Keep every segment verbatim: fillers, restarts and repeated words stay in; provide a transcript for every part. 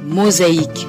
Mosaïque.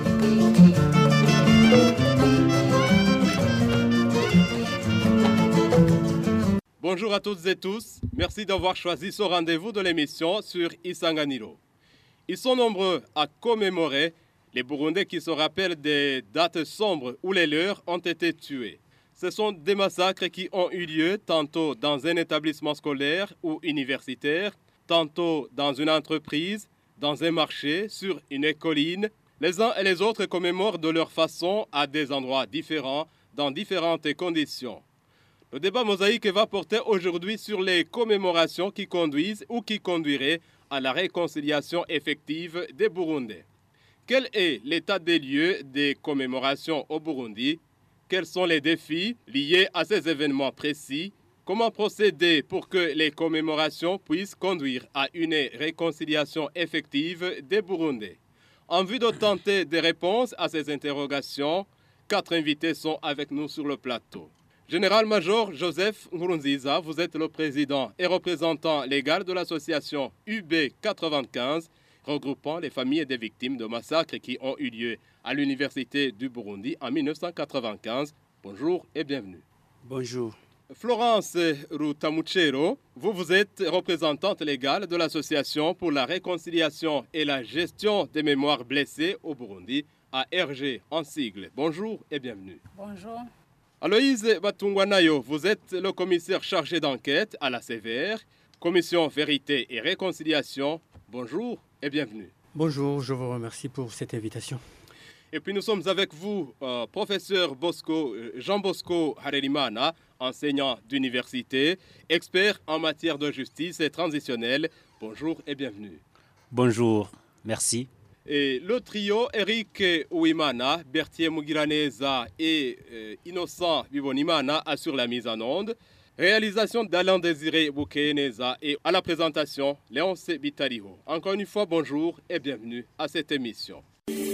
Bonjour à toutes et tous, merci d'avoir choisi ce rendez-vous de l'émission sur Isanganiro. Ils sont nombreux à commémorer les Burundais qui se rappellent des dates sombres où les leurs ont été tués. Ce sont des massacres qui ont eu lieu tantôt dans un établissement scolaire ou universitaire, tantôt dans une entreprise, dans un marché, sur une colline. Les uns et les autres commémorent de leur façon à des endroits différents, dans différentes conditions. Le débat mosaïque va porter aujourd'hui sur les commémorations qui conduisent ou qui conduiraient à la réconciliation effective des Burundais. Quel est l'état des lieux des commémorations au Burundi? Quels sont les défis liés à ces événements précis? Comment procéder pour que les commémorations puissent conduire à une réconciliation effective des Burundais? En vue de tenter des réponses à ces interrogations, quatre invités sont avec nous sur le plateau. Général-major Joseph Nkurunziza, vous êtes le président et représentant légal de l'association U B quatre-vingt-quinze, regroupant les familles des victimes de massacres qui ont eu lieu à l'Université du Burundi en mille neuf cent quatre-vingt-quinze. Bonjour et bienvenue. Bonjour. Florence Rutamuchero, vous, vous êtes représentante légale de l'Association pour la réconciliation et la gestion des mémoires blessées au Burundi, A R G en sigle. Bonjour et bienvenue. Bonjour. Aloïse Batungwanayo, vous êtes le commissaire chargé d'enquête à la C V R, Commission Vérité et Réconciliation. Bonjour et bienvenue. Bonjour, je vous remercie pour cette invitation. Et puis nous sommes avec vous, euh, professeur Bosco, euh, Jean Bosco Harelimana, enseignant d'université, expert en matière de justice et transitionnelle. Bonjour et bienvenue. Bonjour, merci. Et le trio Eric Ouimana, Berthier Mugiraneza et euh, Innocent Bibonimana assurent la mise en onde. Réalisation d'Alain Désiré Boukeneza et à la présentation, Léonce Bitariho. Encore une fois, bonjour et bienvenue à cette émission.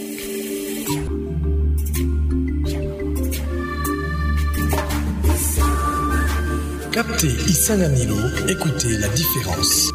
Captez Isanganiro, écoutez la différence.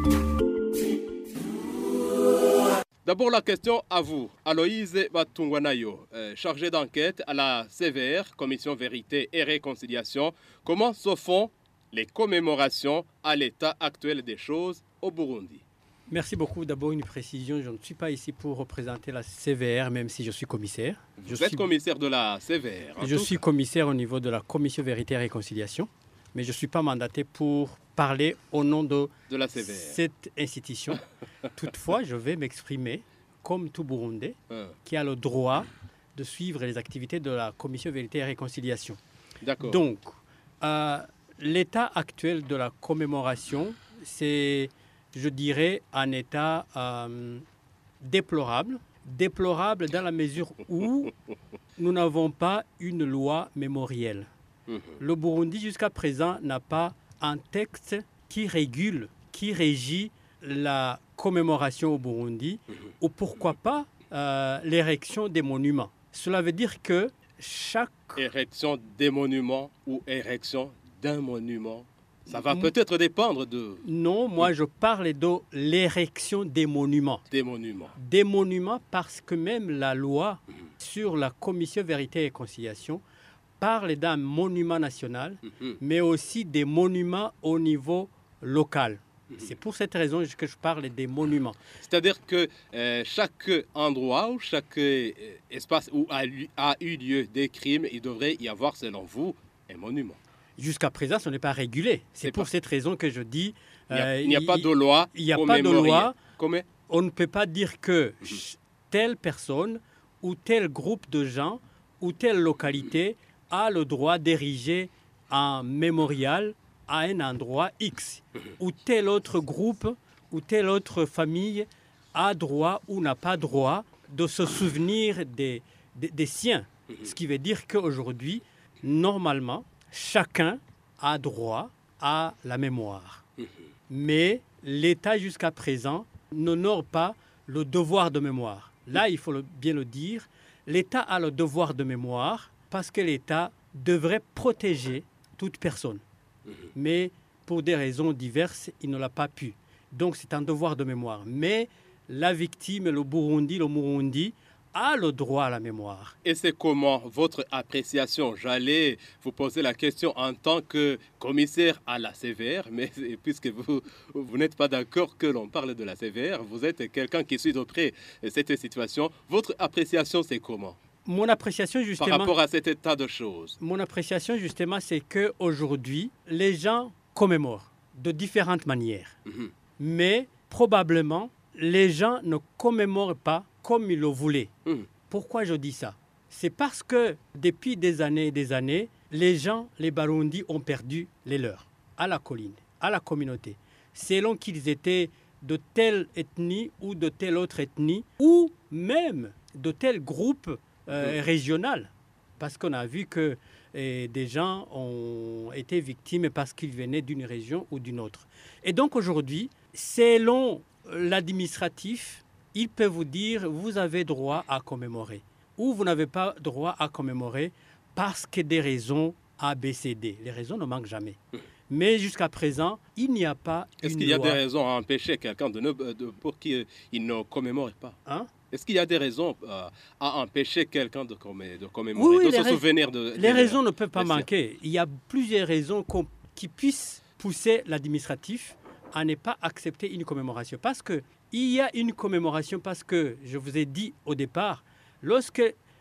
D'abord la question à vous, Aloïse Batungwanayo, euh, chargée d'enquête à la C V R, Commission Vérité et Réconciliation. Comment se font les commémorations à l'état actuel des choses au Burundi? Merci beaucoup. D'abord une précision, je ne suis pas ici pour représenter la C V R, même si je suis commissaire. Vous je êtes suis... commissaire de la C V R. Je suis commissaire au niveau de la Commission Vérité et Réconciliation, mais je ne suis pas mandaté pour parler au nom de, de la C V R. Cette institution. Toutefois, je vais m'exprimer comme tout Burundais hein. qui a le droit de suivre les activités de la Commission Vérité et Réconciliation. D'accord. Donc, euh, l'état actuel de la commémoration, c'est, je dirais, un état euh, déplorable. Déplorable dans la mesure où nous n'avons pas une loi mémorielle. Mmh. Le Burundi, jusqu'à présent, n'a pas un texte qui régule, qui régit la commémoration au Burundi, mmh. ou pourquoi pas euh, l'érection des monuments. Cela veut dire que chaque... Érection des monuments ou érection d'un monument, ça va mmh. peut-être dépendre de... Non, moi je parle de l'érection des monuments. Des monuments. Des monuments parce que même la loi mmh. sur la Commission Vérité et Réconciliation parle d'un monument national, mmh. mais aussi des monuments au niveau local. Mmh. C'est pour cette raison que je parle des monuments. C'est-à-dire que euh, chaque endroit ou chaque euh, espace où a, a eu lieu des crimes, il devrait y avoir, selon vous, un monument. Jusqu'à présent, ce n'est pas régulé. C'est, C'est pour pas... cette raison que je dis... Euh, il n'y a, a pas de loi. Il n'y a pas de loi. Comment? On ne peut pas dire que mmh. telle personne ou tel groupe de gens ou telle localité a le droit d'ériger un mémorial à un endroit X, ou tel autre groupe ou telle autre famille a droit ou n'a pas droit de se souvenir des, des, des siens. Ce qui veut dire qu'aujourd'hui, normalement, chacun a droit à la mémoire. Mais l'État, jusqu'à présent, n'honore pas le devoir de mémoire. Là, il faut le, bien le dire, l'État a le devoir de mémoire parce que l'État devrait protéger toute personne. Mais pour des raisons diverses, il ne l'a pas pu. Donc c'est un devoir de mémoire. Mais la victime, le Burundi, le Murundi, a le droit à la mémoire. Et c'est comment votre appréciation? J'allais vous poser la question en tant que commissaire à la C V R, mais puisque vous, vous n'êtes pas d'accord que l'on parle de la C V R, vous êtes quelqu'un qui suit de près cette situation. Votre appréciation, c'est comment? Mon appréciation, justement, par rapport à cet état de choses. Mon appréciation, justement, c'est qu'aujourd'hui, les gens commémorent de différentes manières. Mm-hmm. Mais probablement, les gens ne commémorent pas comme ils le voulaient. Mm. Pourquoi je dis ça? C'est parce que depuis des années et des années, les gens, les Barundis, ont perdu les leurs à la colline, à la communauté, selon qu'ils étaient de telle ethnie ou de telle autre ethnie, ou même de tel groupe Euh, régional, parce qu'on a vu que eh, des gens ont été victimes parce qu'ils venaient d'une région ou d'une autre. Et donc aujourd'hui, selon l'administratif, il peut vous dire vous avez droit à commémorer ou vous n'avez pas droit à commémorer parce que des raisons A, B, C, D. Les raisons ne manquent jamais. Mais jusqu'à présent, il n'y a pas Est-ce une qu'il y a loi. des raisons à empêcher quelqu'un de ne, de, pour qu'il ne commémore pas? Hein? Est-ce qu'il y a des raisons euh, à empêcher quelqu'un de, commé, de commémorer, oui, oui, de se rais... souvenir de... Les de raisons ne peuvent pas de manquer. Il y a plusieurs raisons qui puissent pousser l'administratif à ne pas accepter une commémoration. Parce qu'il y a une commémoration, parce que, je vous ai dit au départ, lorsque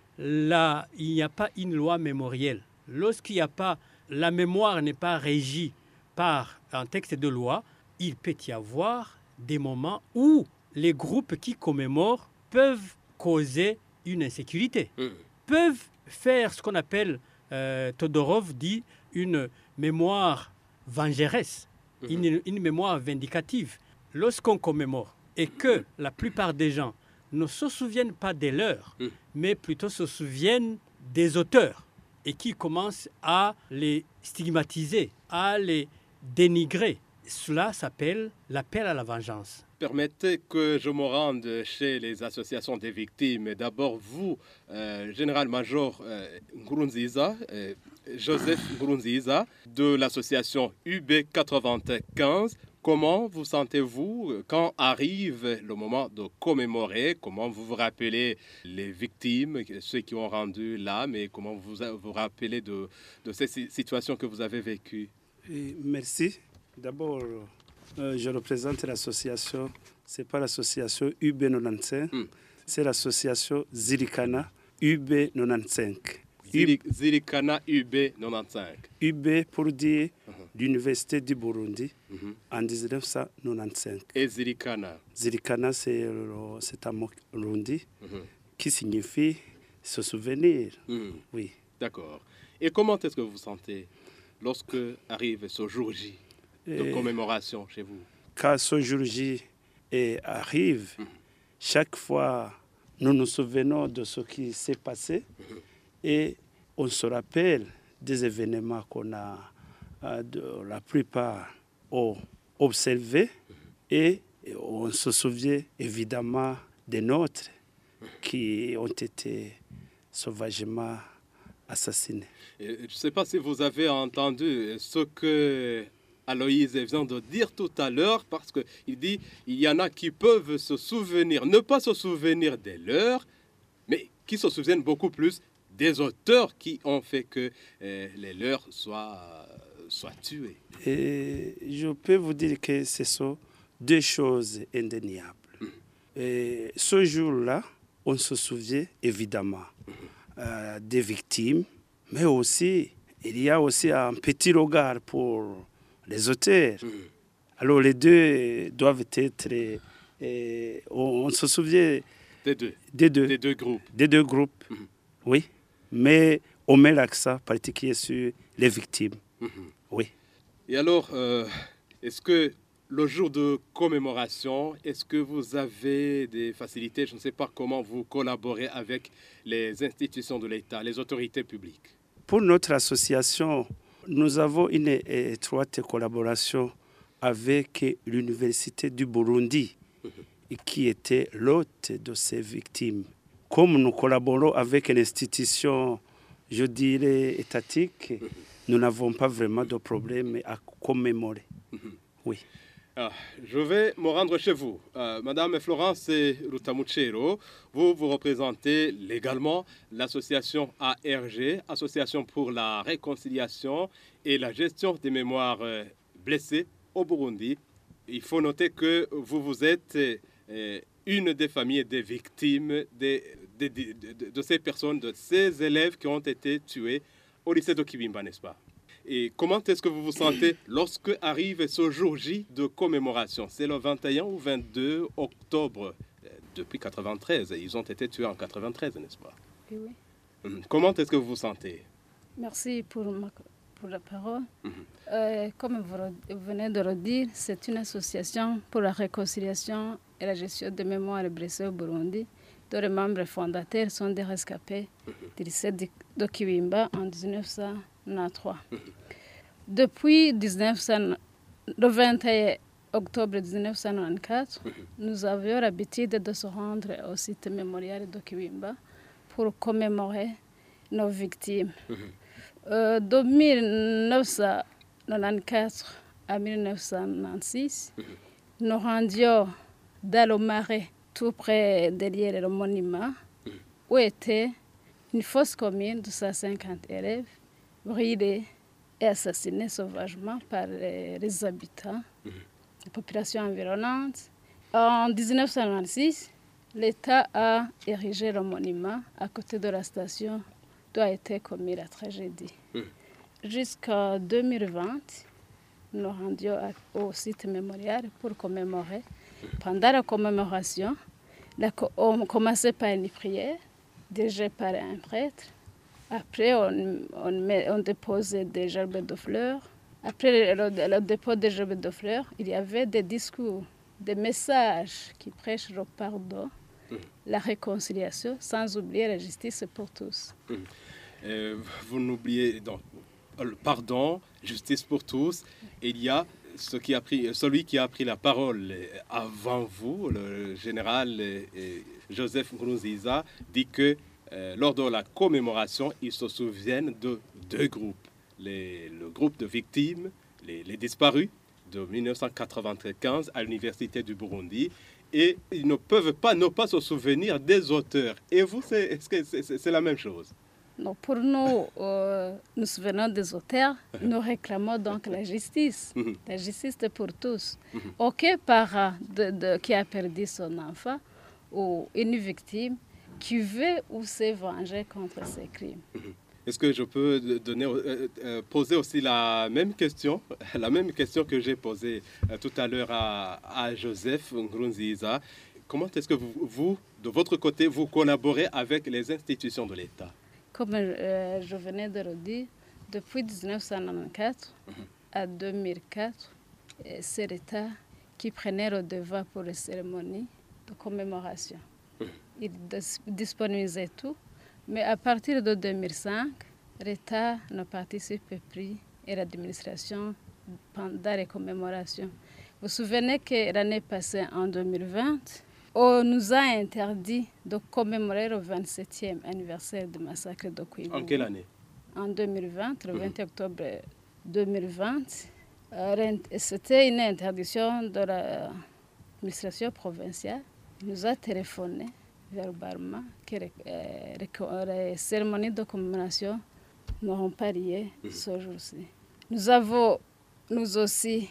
la, il n'y a pas une loi mémorielle, lorsqu'il n'y a pas, la mémoire n'est pas régie par un texte de loi, il peut y avoir des moments où les groupes qui commémorent peuvent causer une insécurité, mmh. peuvent faire ce qu'on appelle, euh, Todorov dit, une mémoire vengeresse, mmh. une, une mémoire vindicative. Lorsqu'on commémore et que la plupart des gens ne se souviennent pas des leurs, mmh. mais plutôt se souviennent des auteurs et qui commencent à les stigmatiser, à les dénigrer, cela s'appelle l'appel à la vengeance. Permettez que je me rende chez les associations des victimes. D'abord, vous, euh, général-major euh, Nkurunziza, euh, Joseph Nkurunziza, de l'association U B quatre-vingt-quinze, comment vous sentez-vous quand arrive le moment de commémorer? Comment vous vous rappelez les victimes, ceux qui ont rendu l'âme, et comment vous vous rappelez de, de ces situations que vous avez vécues? Et merci. D'abord, euh, je représente l'association, ce n'est pas l'association U B quatre-vingt-quinze, mm. c'est l'association Zirikana U B quatre-vingt-quinze. Ziri, Zirikana U B quatre-vingt-quinze. U B pour dire uh-huh. l'Université du Burundi uh-huh. en dix-neuf cent quatre-vingt-quinze. Et Zirikana Zirikana, c'est, c'est un mot Burundi uh-huh. qui signifie se souvenir. Uh-huh. Oui. D'accord. Et comment est-ce que vous vous sentez lorsque arrive ce jour J de et commémoration chez vous? Quand ce jour J arrive, mmh. chaque fois, nous nous souvenons de ce qui s'est passé mmh. et on se rappelle des événements qu'on a, de la plupart, ont observés mmh. et on se souvient évidemment des nôtres mmh. qui ont été sauvagement assassinés. Et je ne sais pas si vous avez entendu ce que Aloïse vient de dire tout à l'heure, parce qu'il dit il y en a qui peuvent se souvenir, ne pas se souvenir des leurs, mais qui se souviennent beaucoup plus des auteurs qui ont fait que euh, les leurs soient, soient tués. Et je peux vous dire que ce sont deux choses indéniables. Mmh. Et ce jour-là, on se souvient évidemment mmh. euh, des victimes, mais aussi, il y a aussi un petit regard pour les auteurs. Mmh. Alors les deux doivent être... Et on, on se souvient des deux. Des deux, des deux groupes. Des deux groupes, mmh. oui. Mais on met l'accent particulier sur les victimes. Mmh. Oui. Et alors, euh, est-ce que le jour de commémoration, est-ce que vous avez des facilités? Je ne sais pas comment vous collaborez avec les institutions de l'État, les autorités publiques. Pour notre association, nous avons une étroite collaboration avec l'Université du Burundi, mmh. qui était l'hôte de ces victimes. Comme nous collaborons avec une institution, je dirais, étatique, mmh. nous n'avons pas vraiment de problème à commémorer. Mmh. Oui. Ah, je vais me rendre chez vous. Euh, Madame Florence Rutamuchero, vous, vous représentez légalement l'association A R G, Association pour la réconciliation et la gestion des mémoires euh, blessées au Burundi. Il faut noter que vous, vous êtes euh, une des familles des victimes de, de, de, de, de ces personnes, de ces élèves qui ont été tués au lycée de Kibimba, n'est-ce pas? Et comment est-ce que vous vous sentez lorsque arrive ce jour J de commémoration? C'est le vingt et un ou vingt-deux octobre depuis quatre-vingt-treize. Ils ont été tués en quatre-vingt-treize, n'est-ce pas? Oui, oui. Comment est-ce que vous vous sentez? Merci pour, ma, pour la parole. Mm-hmm. euh, comme vous venez de le dire, c'est une association pour la réconciliation et la gestion des mémoires blessées au Burundi, dont les membres fondateurs sont des rescapés mm-hmm. du lycée de Kibimba en dix-neuf cent quatre-vingt-treize. Depuis le vingt et un octobre dix-neuf cent quatre-vingt-quatorze, nous avions l'habitude de se rendre au site mémorial de Kibimba pour commémorer nos victimes. Euh, de mille neuf cent quatre-vingt-quatorze à mille neuf cent quatre-vingt-seize, nous rendions dans le marais tout près derrière le monument où était une fosse commune de cent cinquante élèves brûlés et assassinés sauvagement par les, les habitants, mmh. la population environnante. En dix-neuf cent vingt-six, l'État a érigé le monument à côté de la station d'où a été commise la tragédie. Mmh. Jusqu'en deux mille vingt, nous rendions au site mémorial pour commémorer. Pendant la commémoration, on commençait par une prière, dirigée par un prêtre. Après, on, on, met, on déposait des gerbes de fleurs. Après le, le, le dépôt des gerbes de fleurs, il y avait des discours, des messages qui prêchent le pardon, mmh. la réconciliation, sans oublier la justice pour tous. Mmh. Euh, vous n'oubliez donc le pardon, justice pour tous. Et il y a ce qui a pris, celui qui a pris la parole avant vous, le général Joseph Nkurunziza, dit que Euh, lors de la commémoration, ils se souviennent de deux groupes. Les, le groupe de victimes, les, les disparus de mille neuf cent quatre-vingt-quinze à l'Université du Burundi, et ils ne peuvent pas ne pas se souvenir des auteurs. Et vous, c'est, est-ce que c'est, c'est, c'est la même chose? Non, pour nous, euh, nous souvenons des auteurs, nous réclamons donc la justice. La justice pour tous. Aucun parent de, de, qui a perdu son enfant ou une victime qui veut ou s'est vengé contre ces crimes. Est-ce que je peux donner, euh, euh, poser aussi la même question, la même question que j'ai posée euh, tout à l'heure à, à Joseph Nkurunziza? Comment est-ce que vous, vous, de votre côté, vous collaborez avec les institutions de l'État? Comme euh, je venais de le dire, depuis dix-neuf cent quatre-vingt-quatorze mm-hmm. à deux mille quatre, c'est l'État qui prenait le devoir pour les cérémonies de commémoration. Il disponibilisait tout, mais à partir de deux mille cinq, l'État ne participe plus à l'administration pendant les commémorations. Vous vous souvenez que l'année passée, en deux mille vingt, on nous a interdit de commémorer le vingt-septième anniversaire du massacre de Kouibou. En quelle année? En deux mille vingt, le vingt octobre deux mille vingt. Euh, c'était une interdiction de l'administration provinciale. Il nous a téléphoné verbalement que les, euh, les, les cérémonies de commémoration n'auront pas lieu mmh. ce jour-ci. Nous avons, nous aussi,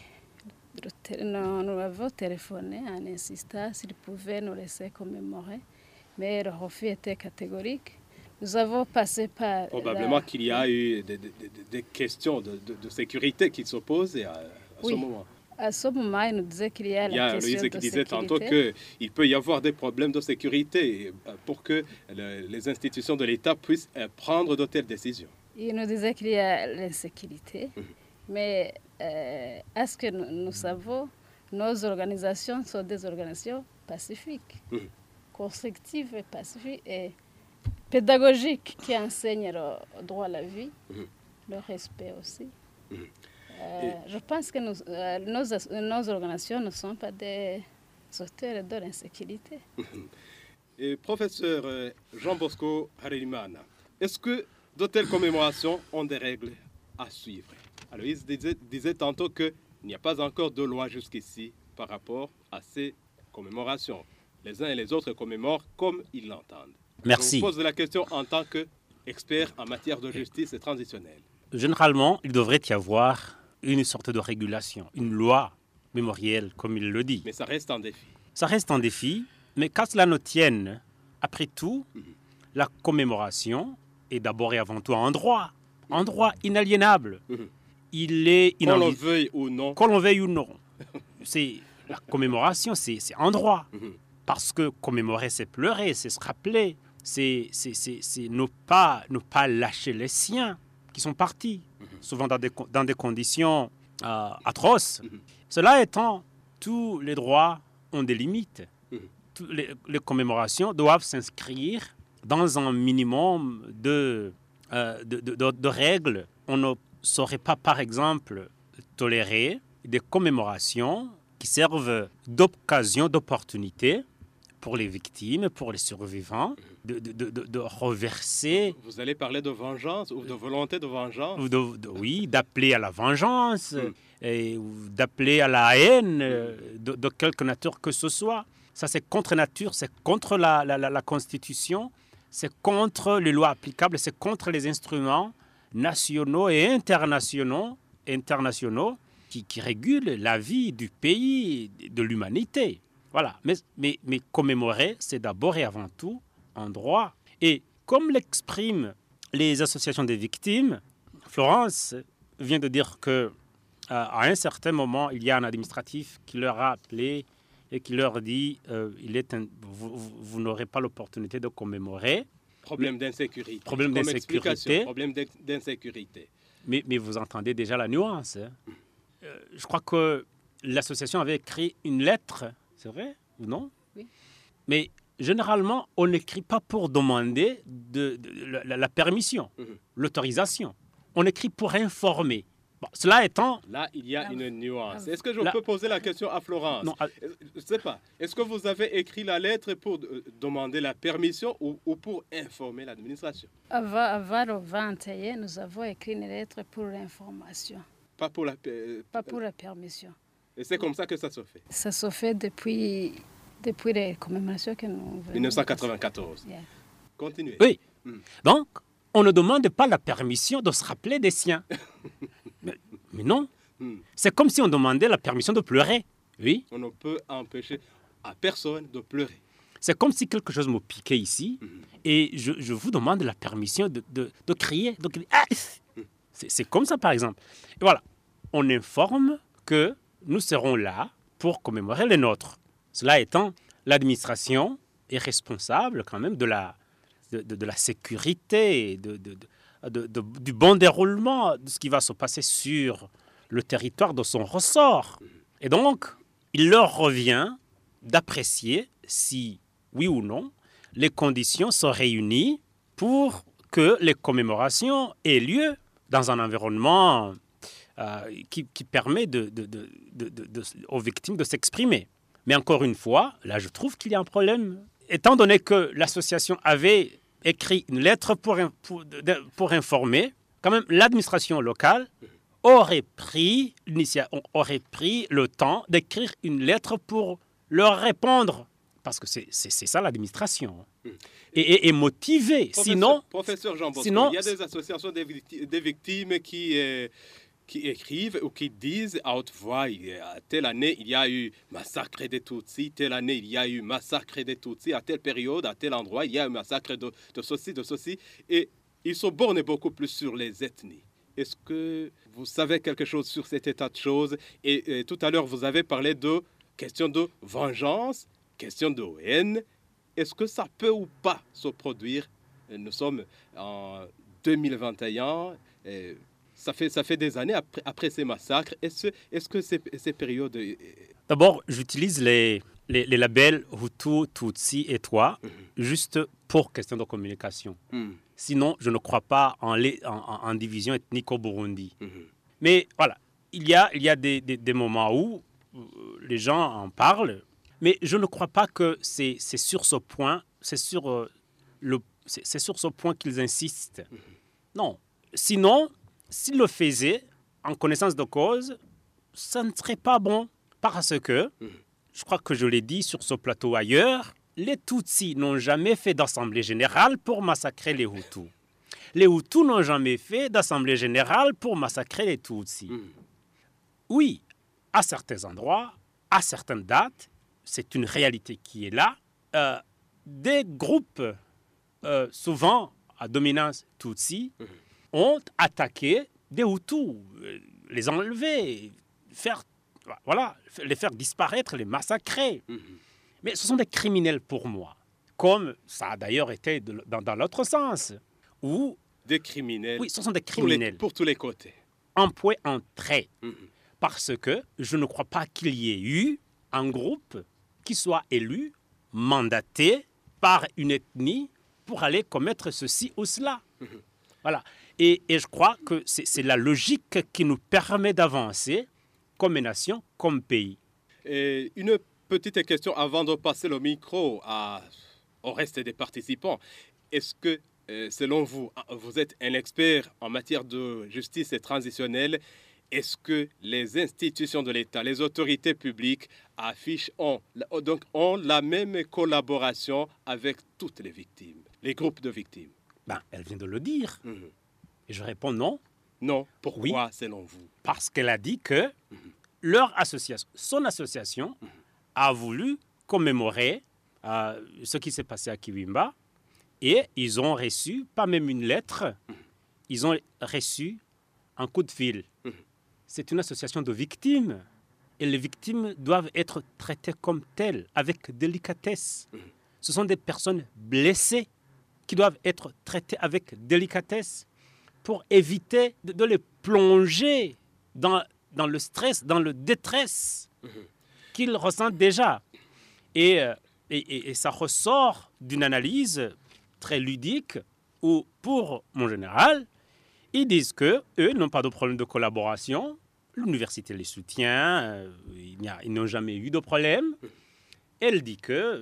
nous, nous avons téléphoné en insistant s'ils pouvaient nous laisser commémorer, mais le refus était catégorique. Nous avons passé par... Probablement la... qu'il y a eu des, des, des questions de, de, de sécurité qui s'opposent à, à oui. ce moment. À ce moment, il nous disait qu'il y a la il y a question Louise de qui disait sécurité. tantôt qu'il peut y avoir des problèmes de sécurité pour que le, les institutions de l'État puissent prendre de telles décisions. Il nous disait qu'il y a l'insécurité, mmh. mais euh, à ce que nous, nous savons, nos organisations sont des organisations pacifiques, mmh. constructives et pacifiques et pédagogiques qui enseignent le droit à la vie, mmh. le respect aussi. Mmh. Euh, je pense que nous, euh, nos, nos organisations ne sont pas des auteurs de l'insécurité. Et professeur Jean Bosco Harelimana, est-ce que de telles commémorations ont des règles à suivre? Alors, il disait, disait tantôt que il n'y a pas encore de loi jusqu'ici par rapport à ces commémorations. Les uns et les autres commémorent comme ils l'entendent. Merci. Je vous pose la question en tant qu'expert en matière de justice et transitionnelle. Généralement, il devrait y avoir une sorte de régulation, une loi mémorielle, comme il le dit. Mais ça reste un défi. Ça reste un défi, mais qu'à cela ne tienne, après tout, mm-hmm. la commémoration est d'abord et avant tout un droit, un droit inaliénable. Mm-hmm. Il est inaliénable. Qu'on le veuille ou non. Qu'on le veuille ou non. C'est, la commémoration, c'est, c'est un droit. Mm-hmm. Parce que commémorer, c'est pleurer, c'est se rappeler, c'est, c'est, c'est, c'est ne, pas, ne pas lâcher les siens qui sont partis, mm-hmm. souvent dans des, dans des conditions euh, atroces. Mm-hmm. Cela étant, tous les droits ont des limites. Mm-hmm. Toutes les, les commémorations doivent s'inscrire dans un minimum de, euh, de, de, de, de règles. On ne saurait pas, par exemple, tolérer des commémorations qui servent d'occasion, d'opportunité pour les victimes, pour les survivants, de, de, de, de reverser... Vous allez parler de vengeance ou de volonté de vengeance de, de, Oui, d'appeler à la vengeance, mm. et, d'appeler à la haine, de, de quelque nature que ce soit. Ça, c'est contre nature, c'est contre la, la, la, la Constitution, c'est contre les lois applicables, c'est contre les instruments nationaux et internationaux, internationaux qui, qui régulent la vie du pays, de l'humanité. Voilà, mais, mais, mais commémorer, c'est d'abord et avant tout un droit. Et comme l'expriment les associations des victimes, Florence vient de dire qu'à euh, un certain moment, il y a un administratif qui leur a appelé et qui leur dit euh, il est un, vous, vous, vous n'aurez pas l'opportunité de commémorer. Problème d'insécurité. Problème Comme d'insécurité. Problème d'insécurité. Mais, mais vous entendez déjà la nuance. Hein. Euh, je crois que l'association avait écrit une lettre. C'est vrai ou non? Oui. Mais généralement, on n'écrit pas pour demander de, de, de la, la permission, mmh. l'autorisation. On écrit pour informer. Bon, cela étant... Là, il y a une nuance. Est-ce que je là, peux poser la question à Florence? Non. À... Je ne sais pas. Est-ce que vous avez écrit la lettre pour euh, demander la permission ou, ou pour informer l'administration? Avant, avant le vingt et un, nous avons écrit une lettre pour l'information. Pas pour la, euh, pas pour la permission. Et c'est comme ça que ça se fait? Ça se fait depuis, depuis les commémorations que nous... dix-neuf cent quatre-vingt-quatorze. Yeah. Continuez. Oui. Hmm. Donc, on ne demande pas la permission de se rappeler des siens. mais, mais non. Hmm. C'est comme si on demandait la permission de pleurer. Oui. On ne peut empêcher à personne de pleurer. C'est comme si quelque chose me piquait ici hmm. et je, je vous demande la permission de, de, de crier. De crier. Ah hmm. c'est, c'est comme ça, par exemple. Et voilà. On informe que nous serons là pour commémorer les nôtres. Cela étant, l'administration est responsable quand même de la, de, de, de la sécurité, de, de, de, de, du bon déroulement de ce qui va se passer sur le territoire de son ressort. Et donc, il leur revient d'apprécier si, oui ou non, les conditions sont réunies pour que les commémorations aient lieu dans un environnement Euh, qui, qui permet de, de, de, de, de, de, aux victimes de s'exprimer. Mais encore une fois, là, je trouve qu'il y a un problème. Étant donné que l'association avait écrit une lettre pour, pour, de, pour informer, quand même, l'administration locale aurait pris, aurait pris le temps d'écrire une lettre pour leur répondre. Parce que c'est, c'est, c'est ça l'administration. Et, et, et motiver. Professeur, sinon, professeur Jean Bosco, sinon, il y a des associations des victimes, des victimes qui... Euh, qui écrivent ou qui disent à haute voix, à telle année, il y a eu massacre des Tutsis, telle année, il y a eu massacre des Tutsis, à telle période, à tel endroit, il y a eu massacre de, de ceci, de ceci. Et ils se bornent beaucoup plus sur les ethnies. Est-ce que vous savez quelque chose sur cet état de choses? Et, et tout à l'heure, vous avez parlé de question de vengeance, question de haine. Est-ce que ça peut ou pas se produire? Nous sommes en deux mille vingt et un. Et Ça fait, ça fait des années après, après ces massacres. Est-ce, est-ce que ces, ces périodes... D'abord, j'utilise les, les, les labels Hutu, Tutsi et toi, mm-hmm. juste pour question de communication. Mm. Sinon, je ne crois pas en, les, en, en division ethnique au Burundi. Mm-hmm. Mais voilà, il y a, il y a des, des, des moments où les gens en parlent, mais je ne crois pas que c'est, c'est sur ce point, c'est sur, euh, le, c'est, c'est sur ce point qu'ils insistent. Mm-hmm. Non. Sinon... S'ils le faisaient en connaissance de cause, ça ne serait pas bon. Parce que, je crois que je l'ai dit sur ce plateau ailleurs, les Tutsis n'ont jamais fait d'assemblée générale pour massacrer les Hutus. Les Hutus n'ont jamais fait d'assemblée générale pour massacrer les Tutsis. Oui, à certains endroits, à certaines dates, c'est une réalité qui est là. Euh, des groupes, euh, souvent à dominance Tutsi, ont attaqué des Hutus, euh, les enlever, faire, voilà, les faire disparaître, les massacrer. Mm-hmm. Mais ce sont des criminels pour moi, comme ça a d'ailleurs été de, dans, dans l'autre sens. Où, des criminels. Oui, ce sont des criminels. Pour, les, pour tous les côtés. En point, en trait. Mm-hmm. Parce que je ne crois pas qu'il y ait eu un groupe qui soit élu, mandaté par une ethnie pour aller commettre ceci ou cela. Mmh. Voilà. Et, et je crois que c'est, c'est la logique qui nous permet d'avancer comme nation, comme pays. Et une petite question avant de passer le micro à, au reste des participants. Est-ce que, euh, selon vous, vous êtes un expert en matière de justice transitionnelle? Est-ce que les institutions de l'État, les autorités publiques affichent, ont, donc, ont la même collaboration avec toutes les victimes, les groupes de victimes? Ben, elle vient de le dire. Mmh. Et je réponds non. Non. Pourquoi, oui, selon vous? Parce qu'elle a dit que mmh. leur association, son association, mmh. a voulu commémorer euh, ce qui s'est passé à Kibimba. Et ils ont reçu, pas même une lettre, mmh. ils ont reçu un coup de fil. Mmh. C'est une association de victimes. Et les victimes doivent être traitées comme telles, avec délicatesse. Mmh. Ce sont des personnes blessées qui doivent être traitées avec délicatesse pour éviter de, de les plonger dans, dans le stress, dans le détresse mmh. qu'ils ressentent déjà. Et, et, et, et ça ressort d'une analyse très ludique où, pour mon général, ils disent qu'eux n'ont pas de problème de collaboration. L'université les soutient, euh, il n'y a, ils n'ont jamais eu de problème. Elle dit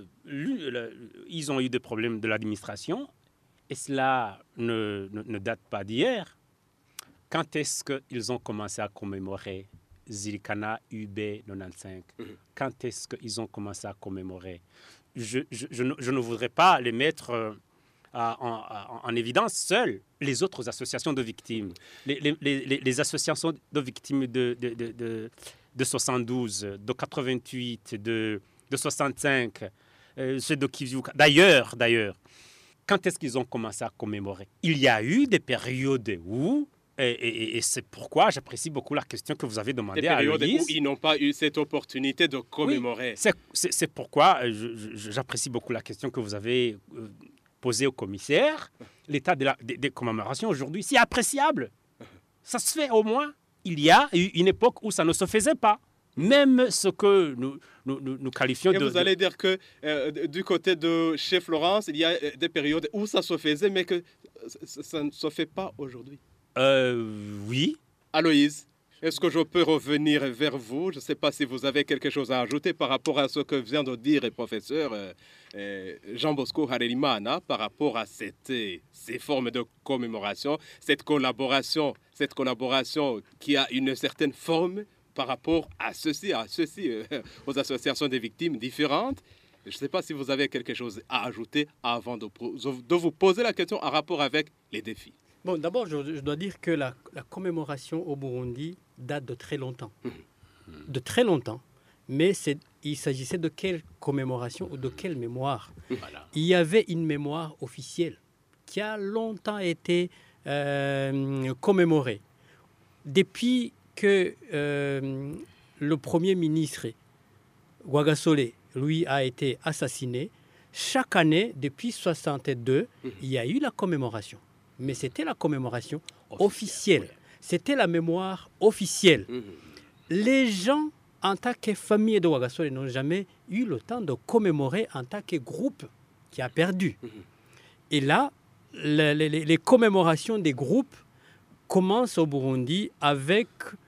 qu'ils ont eu des problèmes de l'administration et cela ne, ne, ne date pas d'hier. Quand est-ce qu'ils ont commencé à commémorer Zilkana U B quatre-vingt-quinze? Quand est-ce qu'ils ont commencé à commémorer? je, je, je, ne, je ne voudrais pas les mettre... Euh, En, en, en évidence seules les autres associations de victimes, les, les, les, les associations de victimes de, de, de, de, de soixante-douze, de quatre-vingt-huit, de, de soixante-cinq, euh, ceux de Kivyuka. D'ailleurs, d'ailleurs, quand est-ce qu'ils ont commencé à commémorer? Il y a eu des périodes où, et, et, et c'est pourquoi j'apprécie beaucoup la question que vous avez demandée à Aloïse. Des périodes où ils n'ont pas eu cette opportunité de commémorer. Oui, c'est, c'est, c'est pourquoi je, je, j'apprécie beaucoup la question que vous avez euh, posé au commissaire. L'état de la, des, des commémorations aujourd'hui, c'est appréciable. Ça se fait au moins. Il y a eu une époque où ça ne se faisait pas. Même ce que nous, nous, nous, nous qualifions Et de... vous allez dire que euh, du côté de chez Florence, il y a des périodes où ça se faisait, mais que ça, ça ne se fait pas aujourd'hui. Euh, oui. Aloïse, est-ce que je peux revenir vers vous? Je ne sais pas si vous avez quelque chose à ajouter par rapport à ce que vient de dire le professeur euh, euh, Jean-Bosco Harerimana par rapport à cette, ces formes de commémoration, cette collaboration, cette collaboration qui a une certaine forme par rapport à ceci, à ceci, euh, aux associations des victimes différentes. Je ne sais pas si vous avez quelque chose à ajouter avant de, de vous poser la question en rapport avec les défis. Bon, d'abord, je, je dois dire que la, la commémoration au Burundi date de très longtemps. De très longtemps. Mais c'est, il s'agissait de quelle commémoration ou de quelle mémoire? Voilà. Il y avait une mémoire officielle qui a longtemps été euh, commémorée. Depuis que euh, le Premier ministre, Rwagasore, lui, a été assassiné, chaque année, depuis soixante-deux, mmh. il y a eu la commémoration. Mais c'était la commémoration officielle. officielle. Oui. C'était la mémoire officielle. Mmh. Les gens, en tant que famille de Rwagasore, n'ont jamais eu le temps de commémorer en tant que groupe qui a perdu. Mmh. Et là, les, les, les commémorations des groupes commencent au Burundi avec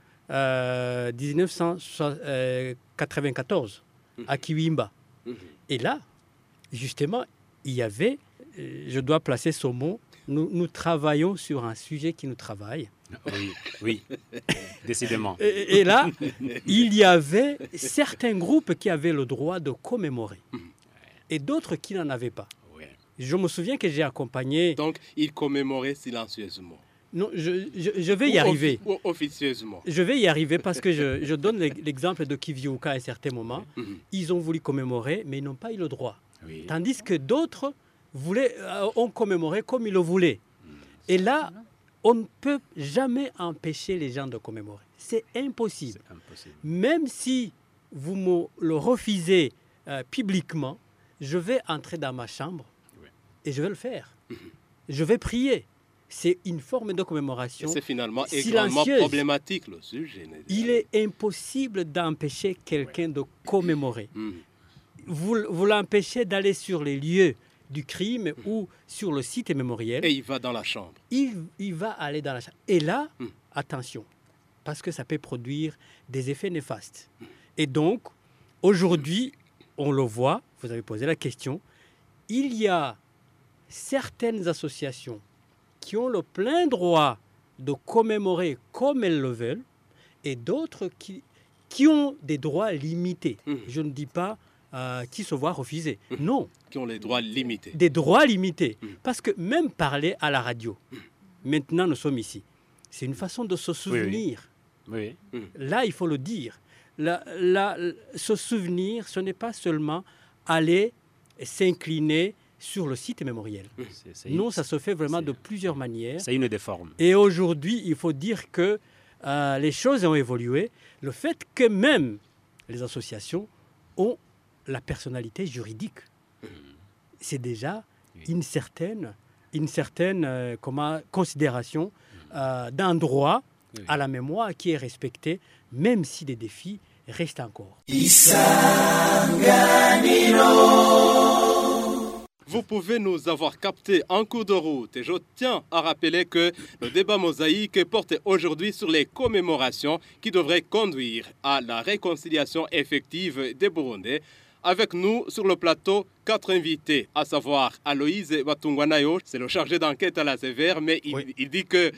euh, dix-neuf cent quatre-vingt-quatorze, mmh. à Kibimba. Mmh. Et là, justement, il y avait, je dois placer ce mot, nous, nous travaillons sur un sujet qui nous travaille. Oui, oui, décidément. Et, et là, il y avait certains groupes qui avaient le droit de commémorer et d'autres qui n'en avaient pas. Ouais. Je me souviens que j'ai accompagné... Donc, ils commémoraient silencieusement. Non, je, je, je vais y Ou arriver. offi- ou officieusement. Je vais y arriver parce que je, je donne l'exemple de Kivyuka à un certain moment. Mhm. Ils ont voulu commémorer, mais ils n'ont pas eu le droit. Oui. Tandis que d'autres voulaient, euh, ont commémoré comme ils le voulaient. Et là, on ne peut jamais empêcher les gens de commémorer. C'est impossible. C'est impossible. Même si vous me le refusez euh, publiquement, je vais entrer dans ma chambre Ouais. et je vais le faire. Je vais prier. C'est une forme de commémoration. C'est finalement également silencieuse. problématique, le sujet. Il est impossible d'empêcher quelqu'un de commémorer. Mhm. Vous, vous l'empêchez d'aller sur les lieux du crime ou sur le site mémoriel. Et il va dans la chambre. Il, il va aller dans la chambre. Et là, Mm. attention, parce que ça peut produire des effets néfastes. Et donc, aujourd'hui, on le voit, vous avez posé la question, il y a certaines associations qui ont le plein droit de commémorer comme elles le veulent et d'autres qui, qui ont des droits limités. Mm. Je ne dis pas euh, qui se voient refuser. Non, Qui ont les droits limités. des droits limités. Mm. Parce que même parler à la radio, maintenant nous sommes ici, c'est une façon de se souvenir. Oui. Là, il faut le dire. La- la- se souvenir, ce n'est pas seulement aller s'incliner sur le site mémoriel. C'est, c'est- Non, ça se fait vraiment c'est- de plusieurs manières. c'est une des formes. Et aujourd'hui, il faut dire que euh, les choses ont évolué. Le fait que même les associations ont la personnalité juridique, c'est déjà une certaine, une certaine euh, comment, considération euh, d'un droit Oui. à la mémoire qui est respecté, même si des défis restent encore. Vous pouvez nous avoir capté en cours de route et je tiens à rappeler que le débat mosaïque porte aujourd'hui sur les commémorations qui devraient conduire à la réconciliation effective des Burundais. Avec nous sur le plateau, quatre invités, à savoir Aloïse Batungwanayo, c'est le chargé d'enquête à la Sévère, mais il, Oui. il dit que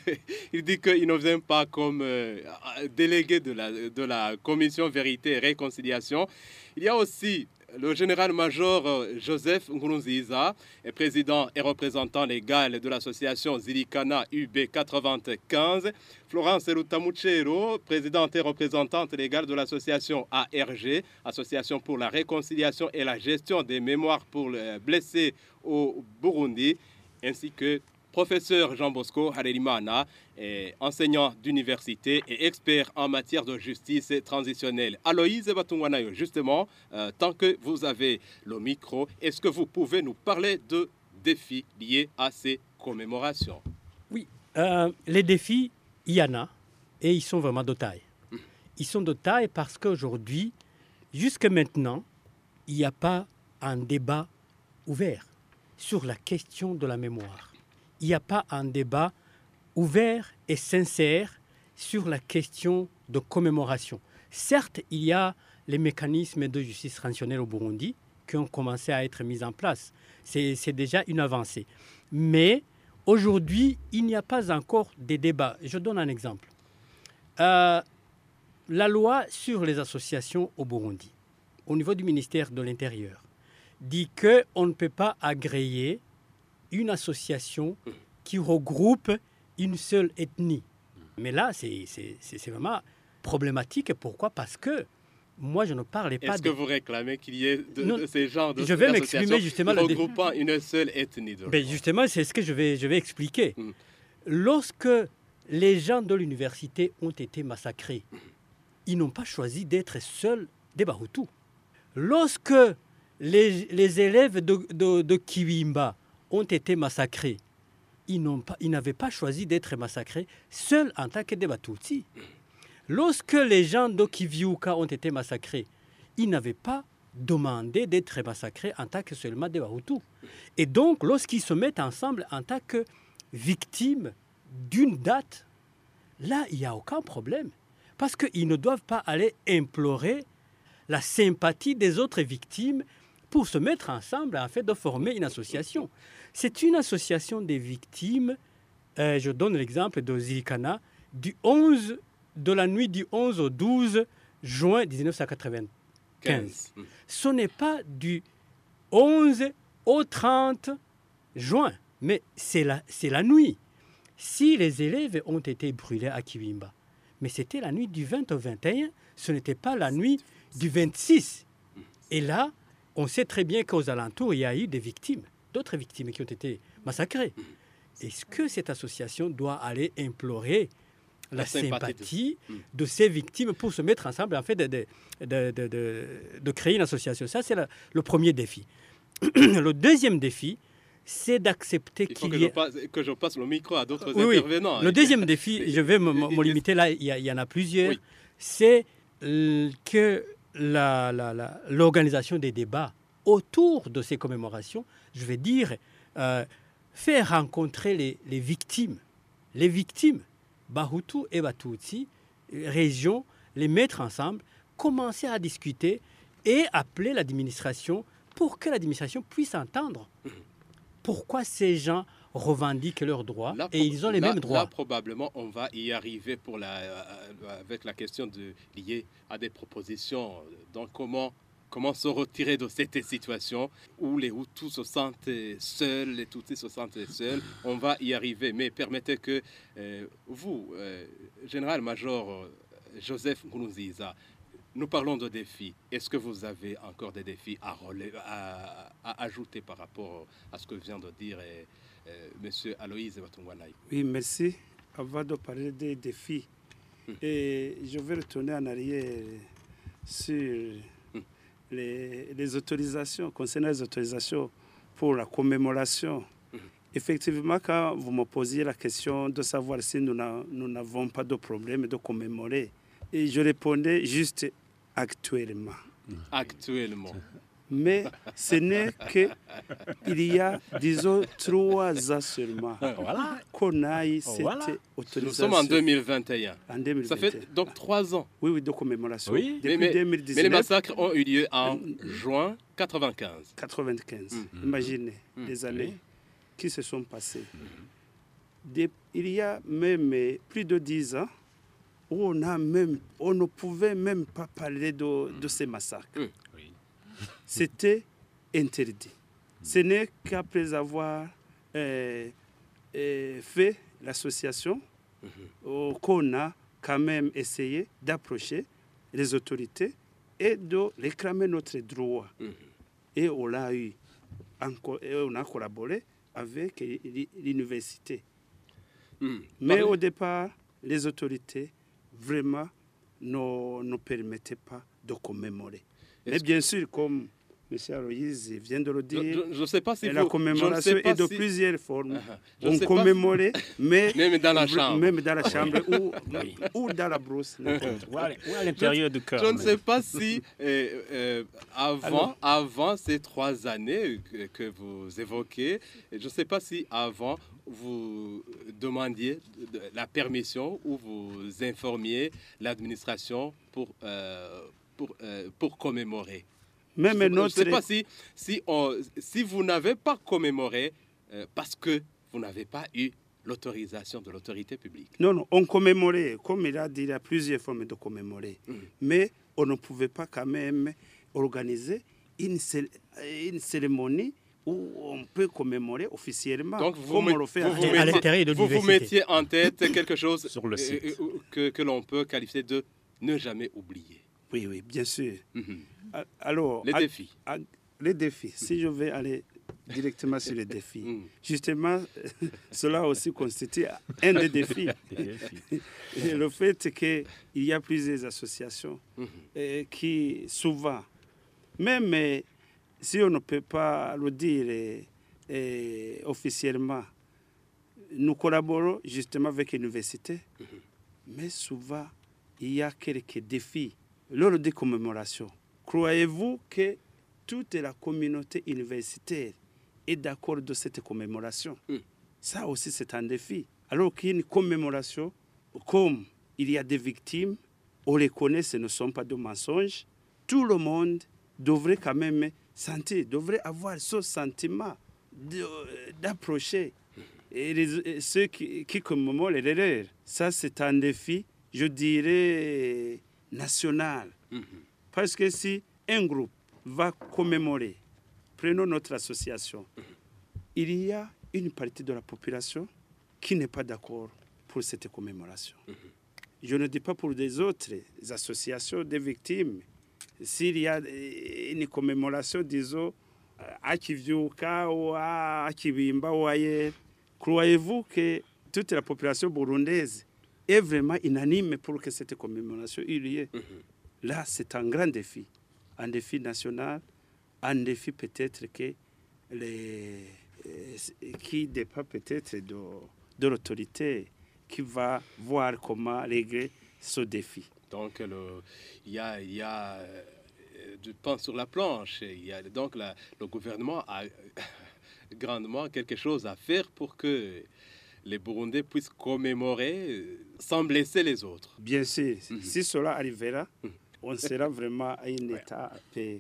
il dit qu'il ne vient pas comme euh, délégué de la, de la commission Vérité et Réconciliation. Il y a aussi le général-major euh, Joseph Nkurunziza, est président et représentant légal de l'association Zilikana U B quatre-vingt-quinze. Florence Rutamuchero, présidente et représentante légale de l'association A R G, Association pour la réconciliation et la gestion des mémoires pour les blessés au Burundi, ainsi que professeur Jean Bosco Harerimana, est enseignant d'université et expert en matière de justice transitionnelle. Aloïse Batungwanayo, justement, euh, tant que vous avez le micro, est-ce que vous pouvez nous parler de défis liés à ces commémorations? Oui, euh, les défis, il y en a, et ils sont vraiment de taille. Ils sont de taille parce qu'aujourd'hui, jusque maintenant, il n'y a pas un débat ouvert sur la question de la mémoire. Il n'y a pas un débat ouvert et sincère sur la question de commémoration. Certes, il y a les mécanismes de justice transitionnelle au Burundi qui ont commencé à être mis en place. C'est, c'est déjà une avancée. Mais aujourd'hui, il n'y a pas encore de débat. Je donne un exemple. Euh, la loi sur les associations au Burundi, au niveau du ministère de l'Intérieur, dit qu'on ne peut pas agréer une association qui regroupe une seule ethnie. Mais là, c'est, c'est, c'est c'est vraiment problématique. Pourquoi? Parce que moi, je ne parlais pas Est-ce de... que vous réclamez qu'il y ait de, Non, de ces genres de je vais d'associations m'exprimer justement le dé- regroupant une seule ethnie de Ben justement, c'est ce que je vais, je vais expliquer. Mm. Lorsque les gens de l'université ont été massacrés, ils n'ont pas choisi d'être seuls des Bahutus. Lorsque les, les élèves de, de, de Kiwimba ont été massacrés, ils, n'ont pas, ils n'avaient pas choisi d'être massacrés seuls en tant que des Batutsi. Lorsque les gens de Kivyuka ont été massacrés, ils n'avaient pas demandé d'être massacrés en tant que seulement des Bahutus. Et donc, lorsqu'ils se mettent ensemble en tant que victimes d'une date, là, il n'y a aucun problème. Parce qu'ils ne doivent pas aller implorer la sympathie des autres victimes pour se mettre ensemble, en fait, de former une association. C'est une association des victimes, euh, je donne l'exemple de Zirikana, du onze, de la nuit du onze au douze juin dix-neuf cent quatre-vingt-quinze. quinze. Ce n'est pas du onze au trente juin, mais c'est la, c'est la nuit. Si les élèves ont été brûlés à Kibimba, mais c'était la nuit du vingt au vingt et un, ce n'était pas la nuit du vingt-six. Et là, on sait très bien qu'aux alentours, il y a eu des victimes, d'autres victimes qui ont été massacrées. Est-ce que cette association doit aller implorer la, La sympathie sympathie de- de ces victimes pour se mettre ensemble, en fait, de, de, de, de- de- de créer une association? Ça, c'est la- le premier défi. Le deuxième défi, c'est d'accepter Il faut qu'il que y je, ait... passe, que je passe le micro à d'autres Oui, oui. intervenants. Le deuxième défi, je vais me, me- me limiter là, il y, a- il y en a plusieurs, Oui. c'est euh, que la- la- la- l'organisation des débats autour de ces commémorations, je vais dire, euh, faire rencontrer les, les victimes, les victimes, Bahutu et Batutsi, euh, régions, les mettre ensemble, commencer à discuter et appeler l'administration pour que l'administration puisse entendre pourquoi ces gens revendiquent leurs droits Là, et ils ont les là- mêmes droits. Là, probablement, on va y arriver pour la, euh, avec la question de, liée à des propositions. Donc, comment, comment se retirer de cette situation où les Hutus se sentent seuls, les Tutsis se sentent seuls. On va y arriver. Mais permettez que euh, vous, euh, général-major euh, Joseph Nkurunziza, nous parlons de défis. Est-ce que vous avez encore des défis à, relever, à, à ajouter par rapport à ce que vient de dire euh, euh, M. Aloïse Batungwanaï? Oui, merci. Avant de parler des défis, et je vais retourner en arrière sur les, les autorisations, concernant les autorisations pour la commémoration. Effectivement, quand vous me posiez la question de savoir si nous n'a- nous n'avons pas de problème de commémorer, et je répondais juste actuellement. Actuellement. Mais ce n'est qu'il y a, disons, trois ans seulement Voilà. qu'on a eu cette Voilà. Nous autorisation. sommes en deux mille vingt et un. En deux mille vingt Ça et un. fait donc trois ans. Oui, oui, de commémoration. Oui. Depuis Mais- mais- deux mille Mais les dix-neuf, massacres ont eu lieu en juin quatre-vingt-quinze. quatre-vingt-quinze. Mhm. Imaginez Mhm. les années qui se sont passées. Des- il y a même euh, plus de dix ans où on, a même, on ne pouvait même pas parler de, de ces massacres. Mhm. Oui. C'était interdit. Ce n'est qu'après avoir euh, euh, fait l'association euh, qu'on a quand même essayé d'approcher les autorités et de réclamer notre droit. Mhm. Et on a eu, encore, et on a collaboré avec l'uni- l'université. Mhm. Mais Parlez- au départ, les autorités vraiment ne nous permettaient pas de commémorer. Mais Est-ce bien sûr, comme M. Aloïse vient de le Je- dire, Je ne sais pas si et vous... la je ne commémoration sais pas est de si- plusieurs formes. Ah, je ne On sais pas commémorait, mais Même dans la vra- chambre. même dans la chambre ou, ou dans la brousse. n'importe où. Ou à, ou à l'intérieur du cœur. Je ne mais- sais pas si euh, euh, avant, Alors- avant ces trois années que, que vous évoquez, je ne sais pas si avant vous demandiez de- de- la permission ou vous informiez l'administration pour, euh, pour, euh, pour commémorer. Même Je ne notre... sais pas si, si, on- si vous n'avez pas commémoré euh, parce que vous n'avez pas eu l'autorisation de l'autorité publique. Non, non, on commémorait, comme il a dit, il y a plusieurs formes de commémorer. Mhm. Mais on ne pouvait pas quand même organiser une, cé- une cérémonie où on peut commémorer officiellement, Donc vous, comme met- on le fait vous, à vous à Genève. mettiez- l'intérieur de vous vous l'université. mettiez en tête quelque chose Sur le euh, site. euh, que, que l'on peut qualifier de ne jamais oublier. Oui, oui, bien sûr. Mhm. A- Alors, Les à- défis. à- les défis, si je vais aller directement sur les défis, Mhm. justement, cela aussi constitue un des défis. Des défis. Et le fait qu'il y a plusieurs associations Mhm. euh, qui, souvent, même euh, si on ne peut pas le dire euh, euh, officiellement, nous collaborons justement avec l'université, mais souvent, il y a quelques défis lors des commémorations. Croyez-vous que toute la communauté universitaire est d'accord de cette commémoration? Mm. Ça aussi, c'est un défi. Alors qu'une commémoration, comme il y a des victimes, on les connaît, ce ne sont pas de mensonges, tout le monde devrait quand même sentir, devrait avoir ce sentiment de, d'approcher et les, et ceux qui, qui commémorent les erreurs. Ça, c'est un défi, je dirais, national. Mm-hmm. Parce que si un groupe va commémorer, prenons notre association, mm-hmm. il y a une partie de la population qui n'est pas d'accord pour cette commémoration. Mm-hmm. Je ne dis pas pour des autres associations de victimes. S'il y a une commémoration, disons, à Kivyuka ou à Kibimba ou ailleurs, croyez-vous que toute la population burundaise est vraiment unanime pour que cette commémoration ait lieu? Mm-hmm. Là, c'est un grand défi, un défi national, un défi peut-être que les, qui dépend peut-être de, de l'autorité qui va voir comment régler ce défi. Donc, le, il y a, il y a euh, du pain sur la planche. Il y a, donc, la, le gouvernement a grandement quelque chose à faire pour que les Burundais puissent commémorer sans blesser les autres. Bien sûr. Mm-hmm. Si cela arrivera, mm-hmm. on sera vraiment à un état ouais.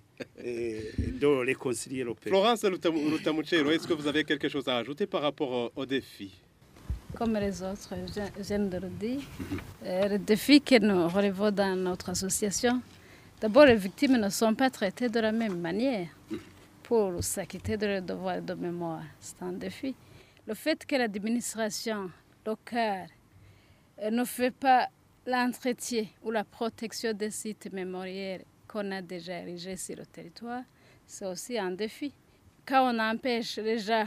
de réconcilier le pays. Florence Lutamuchero, est-ce que vous avez quelque chose à ajouter par rapport au, au défi? Comme les autres, je viens de le dire, euh, le défi que nous relevons dans notre association, d'abord les victimes ne sont pas traitées de la même manière pour s'acquitter de leurs devoirs de mémoire. C'est un défi. Le fait que l'administration locale euh, ne fait pas l'entretien ou la protection des sites mémoriels qu'on a déjà érigés sur le territoire, c'est aussi un défi. Quand on empêche les gens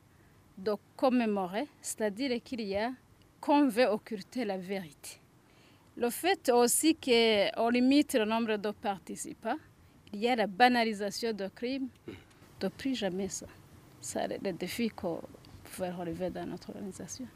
de commémorer, c'est-à-dire qu'il y a qu'on veut occulter la vérité. Le fait aussi qu'on limite le nombre de participants, il y a la banalisation de crimes, de plus jamais ça. C'est le défi qu'on pouvait relever dans notre organisation.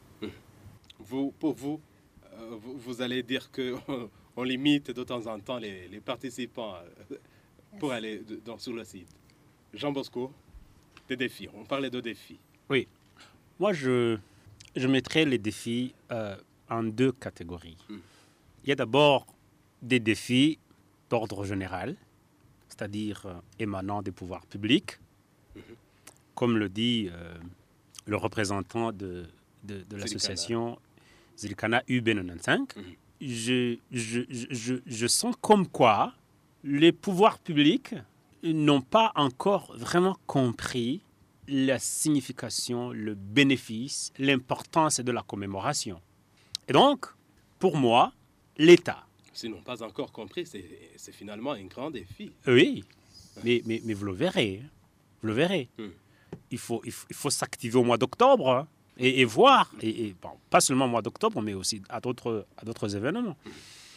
Vous, pour vous, euh, vous, vous allez dire qu'on on limite de temps en temps les, les participants euh, pour yes. aller de, dans, sur le site. Jean Bosco, des défis, on parlait de défis. Oui. Moi, je, je mettrais les défis euh, en deux catégories. Mm. Il y a d'abord des défis d'ordre général, c'est-à-dire euh, émanant des pouvoirs publics, mm-hmm. comme le dit euh, le représentant de, de, de l'association Zilkana U B quatre-vingt-quinze. Mm-hmm. je, je, je, je sens comme quoi les pouvoirs publics n'ont pas encore vraiment compris la signification, le bénéfice, l'importance de la commémoration. Et donc, pour moi, l'État... S'ils n'ont pas encore compris, c'est, c'est finalement un grand défi. Oui, mais, mais, mais vous le verrez. Vous le verrez. Hmm. Il faut, il faut, il faut s'activer au mois d'octobre hein, et, et voir, et, et, bon, pas seulement au mois d'octobre, mais aussi à d'autres, à d'autres événements. Hmm.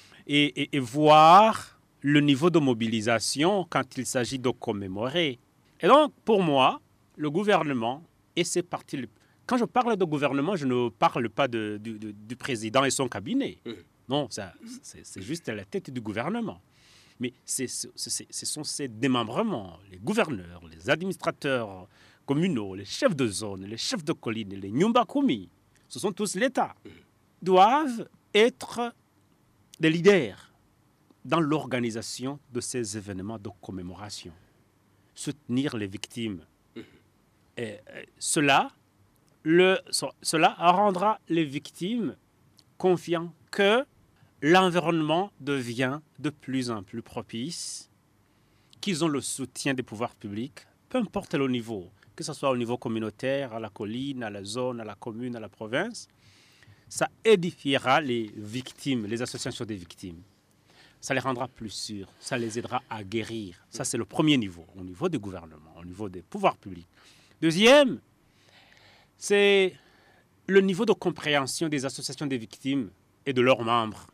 Et, et, et voir le niveau de mobilisation quand il s'agit de commémorer. Et donc, pour moi, le gouvernement et ses partis. Quand je parle de gouvernement, je ne parle pas de, de, de, du président et son cabinet. Mmh. Non, ça, c'est, c'est juste la tête du gouvernement. Mais c'est, c'est, c'est, ce sont ces démembrements, les gouverneurs, les administrateurs communaux, les chefs de zone, les chefs de colline, les Nyumbakumi, ce sont tous l'État, mmh. doivent être des leaders dans l'organisation de ces événements de commémoration. Soutenir les victimes. Et cela, le, cela rendra les victimes confiants que l'environnement devient de plus en plus propice, qu'ils ont le soutien des pouvoirs publics, peu importe le niveau, que ce soit au niveau communautaire, à la colline, à la zone, à la commune, à la province. Ça édifiera les victimes, les associations des victimes. Ça les rendra plus sûrs, ça les aidera à guérir. Ça, c'est le premier niveau, au niveau du gouvernement, au niveau des pouvoirs publics. Deuxième, c'est le niveau de compréhension des associations des victimes et de leurs membres.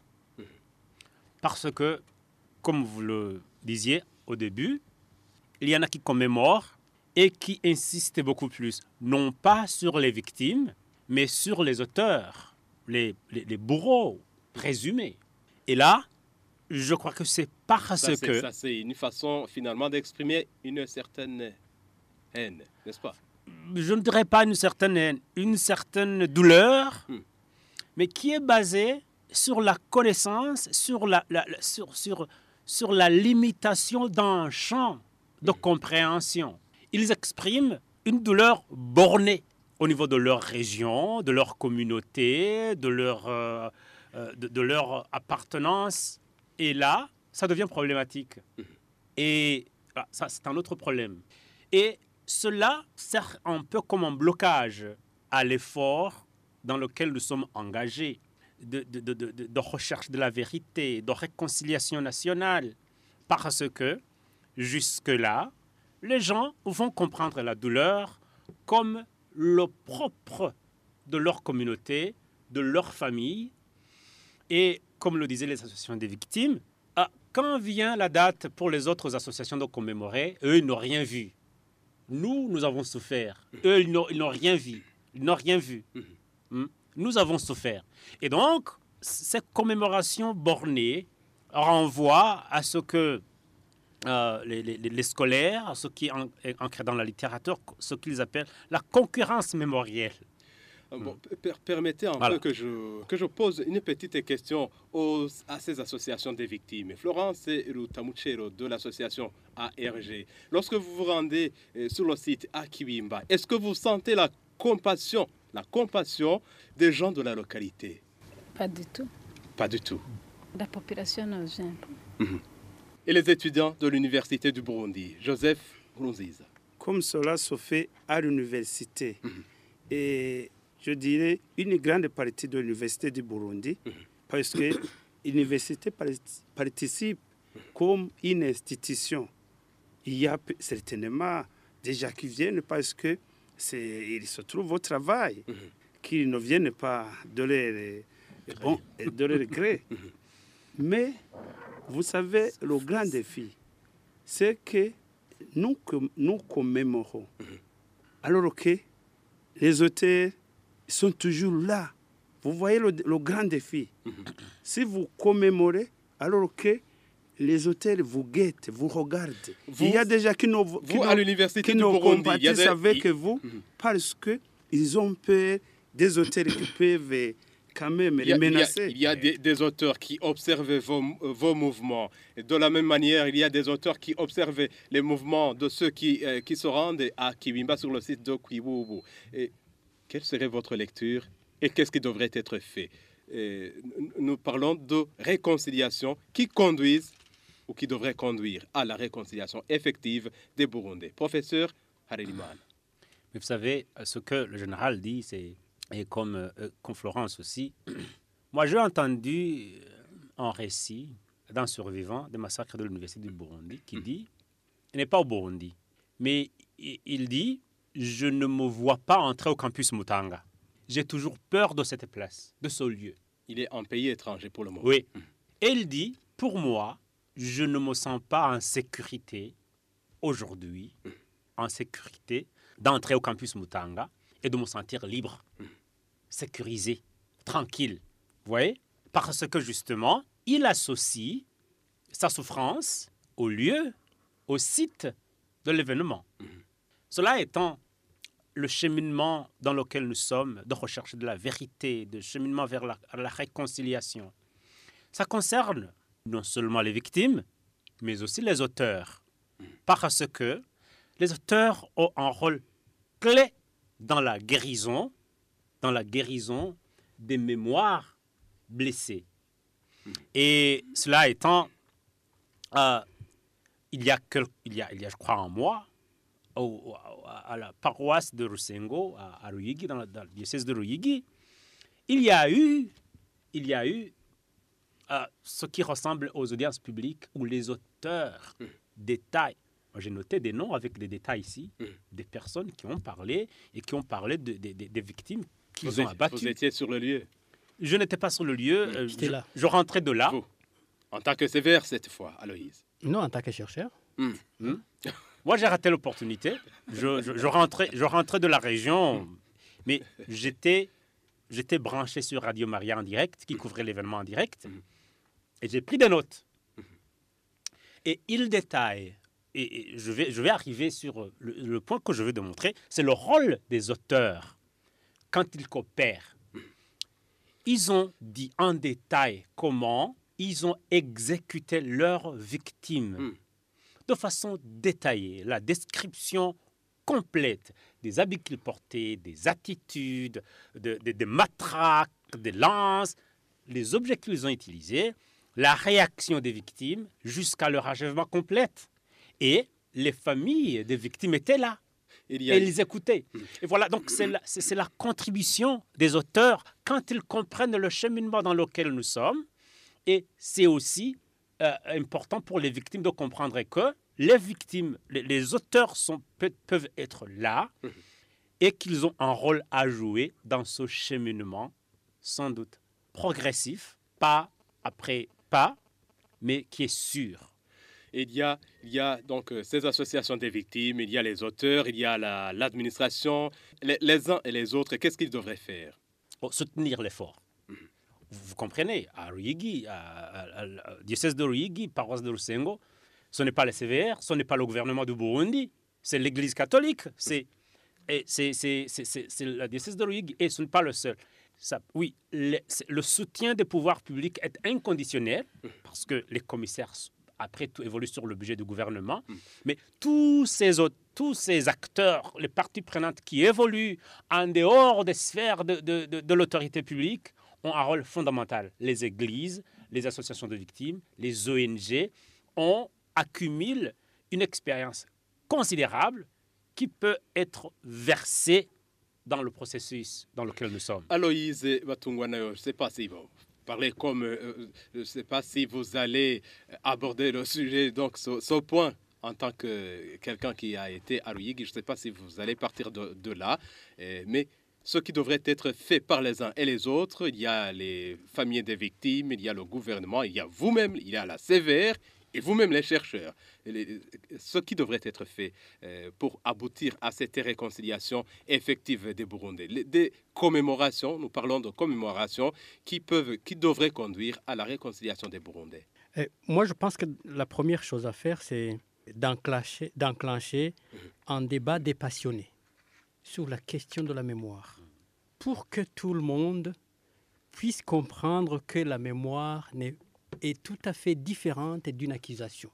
Parce que, comme vous le disiez au début, il y en a qui commémorent et qui insistent beaucoup plus, non pas sur les victimes, mais sur les auteurs, les, les, les bourreaux présumés. Et là, je crois que c'est parce ça, c'est, que... Ça, c'est une façon, finalement, d'exprimer une certaine... haine, n'est-ce pas? Je ne dirais pas une certaine haine, une certaine douleur, hmm. mais qui est basée sur la connaissance, sur la, la, la, sur, sur, sur la limitation d'un champ de compréhension. Ils expriment une douleur bornée au niveau de leur région, de leur communauté, de leur, euh, euh, de, de leur appartenance. Et là, ça devient problématique. Et ah, ça, c'est un autre problème. Et cela sert un peu comme un blocage à l'effort dans lequel nous sommes engagés, de, de, de, de, de recherche de la vérité, de réconciliation nationale. Parce que, jusque-là, les gens vont comprendre la douleur comme le propre de leur communauté, de leur famille. Et comme le disaient les associations des victimes, ah, quand vient la date pour les autres associations de commémorer, eux, ils n'ont rien vu. Nous, nous avons souffert. Eux, ils n'ont, ils n'ont rien vu. Ils n'ont rien vu. Mm. Nous avons souffert. Et donc, cette commémoration bornée renvoie à ce que euh, les, les, les scolaires, ce qui est ancré dans la littérature, ce qu'ils appellent la concurrence mémorielle. Bon, per permettez un voilà. peu que je, que je pose une petite question aux, à ces associations des victimes. Florence Rutamuchero de l'association A R G, lorsque vous vous rendez euh, sur le site à Kibimba, est-ce que vous sentez la compassion, la compassion des gens de la localité? Pas du tout. Pas du tout. La population ne vient pas. Mmh. Et les étudiants de l'Université du Burundi, Joseph Nkurunziza? Comme cela se fait à l'université. Mmh. Et je dirais une grande partie de l'Université du Burundi, mmh. parce que l'université participe comme une institution. Il y a certainement des gens qui viennent parce que c'est, ils se trouvent au travail, mmh. qu'ils ne viennent pas de leur, bon, de leur gré. Mmh. Mais vous savez, le grand défi, c'est que nous, nous commémorons, mmh. alors que les auteurs sont toujours là. Vous voyez le, le grand défi. Mm-hmm. Si vous commémorez, alors que les auteurs vous guettent, vous regardent. Vous, il y a déjà qui nous, vous, qui à l'université du Burundi, compatissent des... avec il... vous mm-hmm. parce qu'ils ont peur des auteurs qui peuvent quand même les menacer. Il y a, il y a des, des auteurs qui observent vos, vos mouvements. Et de la même manière, il y a des auteurs qui observent les mouvements de ceux qui, euh, qui se rendent à Kibimba sur le site de Kwibubu. Et quelle serait votre lecture et qu'est-ce qui devrait être fait? Et nous parlons de réconciliation qui conduisent ou qui devrait conduire à la réconciliation effective des Burundais. Professeur Harelimana. Mais vous savez, ce que le général dit, c'est, et comme, euh, comme Florence aussi, moi j'ai entendu un récit d'un survivant des massacres de l'Université du Burundi qui dit, il n'est pas au Burundi, mais il dit, je ne me vois pas entrer au campus Mutanga. J'ai toujours peur de cette place, de ce lieu. Il est en pays étranger pour le moment. Oui. Et il dit, pour moi, je ne me sens pas en sécurité aujourd'hui, en sécurité d'entrer au campus Mutanga et de me sentir libre, sécurisé, tranquille. Vous voyez? Parce que justement, il associe sa souffrance au lieu, au site de l'événement. Cela étant le cheminement dans lequel nous sommes, de recherche de la vérité, de cheminement vers la, la réconciliation, ça concerne non seulement les victimes, mais aussi les auteurs. Parce que les auteurs ont un rôle clé dans la guérison, dans la guérison des mémoires blessées. Et cela étant, euh, il, y a quel, il, y a, il y a, je crois, un mois, au, à la paroisse de Rusengo, à, à Ruyigi, dans, dans le diocèse de Ruyigi, il y a eu, il y a eu euh, ce qui ressemble aux audiences publiques où les auteurs mmh. détaillent. J'ai noté des noms avec des détails ici, mmh. des personnes qui ont parlé et qui ont parlé de, de, de, des victimes qu'ils vous ont êtes, abattues. Vous étiez sur le lieu? Je n'étais pas sur le lieu. Mmh. Euh, J'étais je, là. Je rentrais de là. Vous, en tant que sévère cette fois, Aloïse? Non, en tant que chercheur. Mmh. Mmh. Moi, j'ai raté l'opportunité. Je, je, je, rentrais, je rentrais de la région, mais j'étais, j'étais branché sur Radio Maria en direct, qui couvrait l'événement en direct, et j'ai pris des notes. Et il détaille, et je vais, je vais arriver sur le, le point que je veux démontrer, c'est le rôle des auteurs quand ils coopèrent. Ils ont dit en détail comment ils ont exécuté leurs victimes. de façon détaillée, la description complète des habits qu'ils portaient, des attitudes, de- de- des matraques, des lances, les objets qu'ils ont utilisés, la réaction des victimes jusqu'à leur achèvement complet. Et les familles des victimes étaient là. Il y Et a... ils écoutaient. Et voilà, donc c'est la, c'est- c'est la contribution des auteurs quand ils comprennent le cheminement dans lequel nous sommes. Et c'est aussi euh, important pour les victimes de comprendre que les victimes, les, les auteurs sont, pe- peuvent être là et qu'ils ont un rôle à jouer dans ce cheminement, sans doute progressif, pas après pas, mais qui est sûr. Il y a, il y a donc euh, ces associations des victimes, il y a les auteurs, il y a la- l'administration, les, les uns et les autres. Qu'est-ce qu'ils devraient faire? Pour soutenir l'effort. Vous, vous comprenez, à Ruyigi, à, à- à- au diocèse de Ruyigi, paroisse de Rusengo, ce n'est pas le C V R, ce n'est pas le gouvernement du Burundi, c'est l'Église catholique, c'est, et c'est, c'est, c'est, c'est, c'est le diocèse de Ruyigi, et ce n'est pas le seul. Ça, oui, le, c'est- le soutien des pouvoirs publics est inconditionnel, parce que les commissaires, après tout, évoluent sur le budget du gouvernement, mais tous ces autres, tous ces acteurs, les parties prenantes qui évoluent en dehors des sphères de, de, de, de l'autorité publique ont un rôle fondamental. Les églises, les associations de victimes, les O N G ont accumulent une expérience considérable qui peut être versée dans le processus dans lequel nous sommes. Aloïse Batungwana, je ne sais pas si vous parlez comme, euh, je ne sais pas si vous allez aborder le sujet, donc ce, ce point en tant que quelqu'un qui a été à Ruyigi, je ne sais pas si vous allez partir de, de là, euh, mais ce qui devrait être fait par les uns et les autres, il y a les familles des victimes, il y a le gouvernement, il y a vous-même, il y a la C V R, et vous-même les chercheurs, et les- ce qui devrait être fait euh, pour aboutir à cette réconciliation effective des Burundais. Les- Des commémorations, nous parlons de commémorations qui, peuvent, qui devraient conduire à la réconciliation des Burundais. Et moi, je pense que la première chose à faire, c'est d'enclencher, d'enclencher un débat dépassionné sur la question de la mémoire, pour que tout le monde puisse comprendre que la mémoire n'est, est tout à fait différente d'une accusation.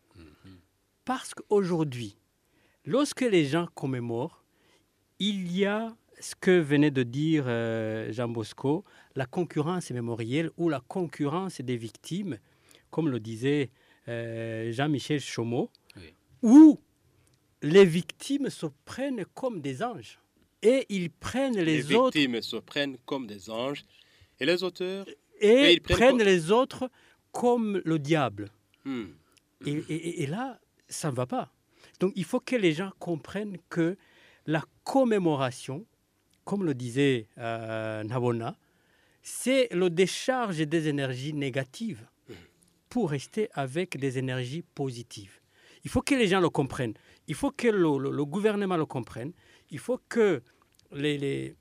Parce qu'aujourd'hui, lorsque les gens commémorent, il y a ce que venait de dire euh, Jean Bosco, la concurrence mémorielle ou la concurrence des victimes, comme le disait euh, Jean-Michel Chomeau, Oui. où les victimes se prennent comme des anges et ils prennent les, Les, autres victimes se prennent comme des anges et les auteurs, et, et ils prennent prennent quoi les autres comme le diable. hmm, Et, et- et là, ça ne va pas. Donc, il faut que les gens comprennent que la commémoration, comme le disait euh, Nabona, c'est le décharge des énergies négatives pour rester avec des énergies positives. Il faut que les gens le comprennent. Il faut que le, le- le gouvernement le comprenne. Il faut que les, les,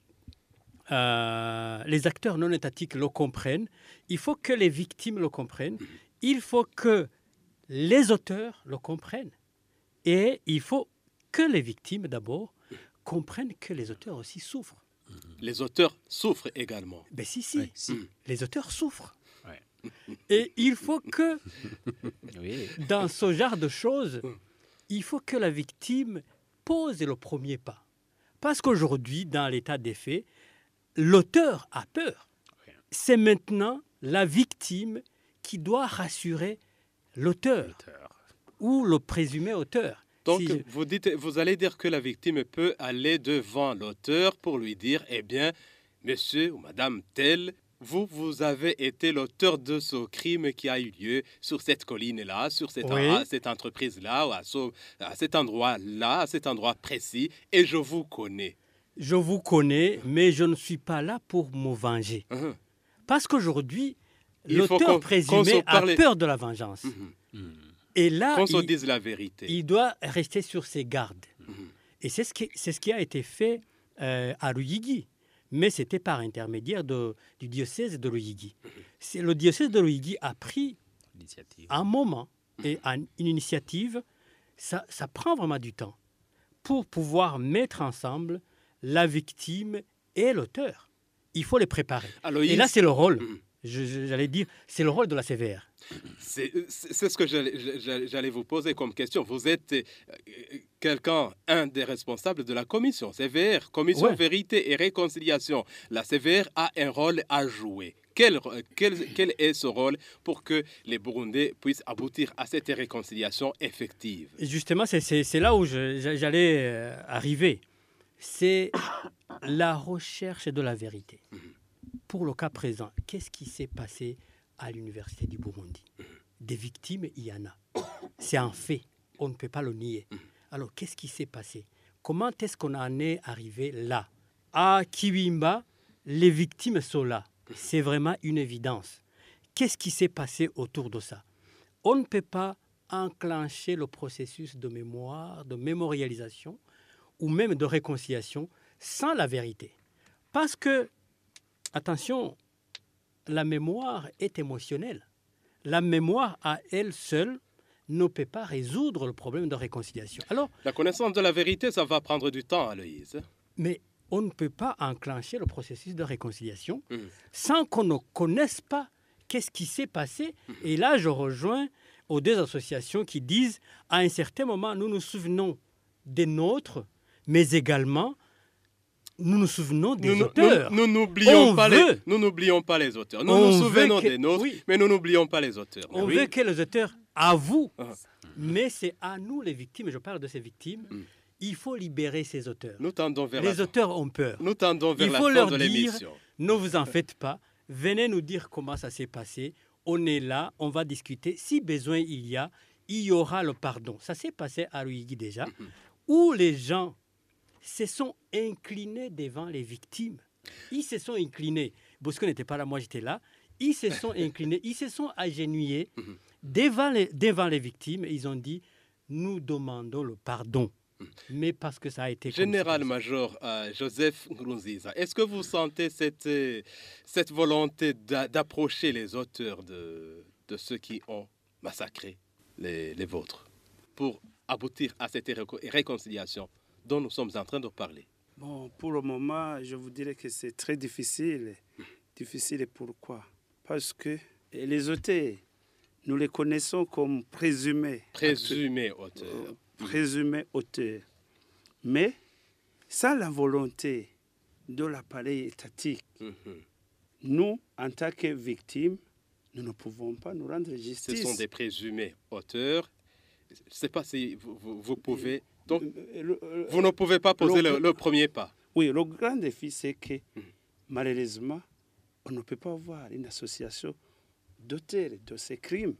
euh, les acteurs non étatiques le comprennent. Il faut que les victimes le comprennent. Il faut que les auteurs le comprennent. Et il faut que les victimes, d'abord, comprennent que les auteurs aussi souffrent. les auteurs souffrent également. Ben si, si, Oui, si. les auteurs souffrent. Ouais. Et il faut que, Oui. dans ce genre de choses, il faut que la victime pose le premier pas. Parce qu'aujourd'hui, dans l'état des faits, l'auteur a peur. Oui. C'est maintenant la victime qui doit rassurer l'auteur Auteur. ou le présumé auteur. Donc, Si je- vous, dites, vous allez dire que la victime peut aller devant l'auteur pour lui dire, eh bien, monsieur ou madame tel, vous, vous avez été l'auteur de ce crime qui a eu lieu sur cette colline-là, sur cette, Oui. à cette entreprise-là, ou à, ce- à cet endroit-là, à cet endroit précis, et je vous connais. Je vous connais, mais je ne suis pas là pour me venger. Mhm. Parce qu'aujourd'hui, Il faut qu'on- l'auteur qu'on présumé se a parle- peur de la vengeance. Mhm. Et là, Qu'on se il, dise la vérité. il doit rester sur ses gardes. Mhm. Et c'est ce qui, c'est ce qui a été fait euh, à Ruyigi. Mais c'était par intermédiaire de- du diocèse de Ruyigi. C'est, le diocèse de Ruyigi a pris Initiative. un moment et un- une initiative. Ça, ça prend vraiment du temps pour pouvoir mettre ensemble la victime et l'auteur. Il faut les préparer. Aloïse, Et là, c'est le rôle, Mhm. je- je- j'allais dire, c'est le rôle de la C V R. C'est c'est ce que j'allais j'allais vous poser comme question. Vous êtes euh, quelqu'un, un des responsables de la commission C V R, Commission Ouais. Vérité et Réconciliation. La C V R a un rôle à jouer. Quel, quel, quel est ce rôle pour que les Burundais puissent aboutir à cette réconciliation effective? Et justement, c'est- c'est c'est là où je- j'a- j'allais euh, arriver. C'est la recherche de la vérité. Pour le cas présent, qu'est-ce qui s'est passé à l'Université du Burundi? Des victimes, il y en a. C'est un fait. On ne peut pas le nier. Alors, qu'est-ce qui s'est passé? Comment est-ce qu'on en est arrivé là? À Kiwimba, les victimes sont là. C'est vraiment une évidence. Qu'est-ce qui s'est passé autour de ça? On ne peut pas enclencher le processus de mémoire, de mémorialisation ou même de réconciliation sans la vérité. Parce que, attention, la mémoire est émotionnelle. La mémoire à elle seule ne peut pas résoudre le problème de réconciliation. Alors, La connaissance de la vérité, ça va prendre du temps, Aloïse. mais on ne peut pas enclencher le processus de réconciliation Mhm. sans qu'on ne connaisse pas qu'est-ce qui s'est passé. Et là, je rejoins aux deux associations qui disent, à un certain moment, nous nous souvenons des nôtres, mais également, nous nous souvenons des Nous nous- auteurs. nous- nous n'oublions On pas les, veut- nous n'oublions pas les auteurs. Nous On nous veut souvenons que- des nôtres, oui. mais nous n'oublions pas les auteurs. On Oui. veut que les auteurs avouent, Ah. mais c'est à nous les victimes, je parle de ces victimes, Mm. il faut libérer ces auteurs. Nous tendons vers Les la, auteurs ont peur. nous tendons vers Il la faut fin leur de dire- l'émission. Ne vous en faites pas. Venez nous dire comment ça s'est passé. On est là, on va discuter. Si besoin il y a, il y aura le pardon. Ça s'est passé à Ruigi déjà, où les gens se sont inclinés devant les victimes. Ils se sont inclinés. Bosco n'était pas là, moi j'étais là. Ils se sont inclinés, ils se sont agenouillés devant les, devant les victimes. Et ils ont dit, nous demandons le pardon. Mais parce que ça a été... comme ça. Général-major euh, Joseph Nkurunziza, est-ce que vous sentez cette, euh, cette volonté d'a- d'approcher les auteurs de, de ceux qui ont massacré les, les vôtres pour aboutir à cette réco- réconciliation dont nous sommes en train de parler? Bon, pour le moment, je vous dirais que c'est très difficile. Difficile pourquoi? Parce que les auteurs, nous les connaissons comme présumés. Présumé auteur. Présumés auteurs. Mais sans la volonté de l'appareil étatique, Mhm. nous, en tant que victimes, nous ne pouvons pas nous rendre Ce justice. sont des présumés auteurs. Je ne sais pas si vous, vous- vous pouvez... Donc, Euh, le- euh, vous ne pouvez pas poser le, le- le premier pas. Oui, le grand défi, c'est que malheureusement, on ne peut pas avoir une association d'auteurs de ces crimes.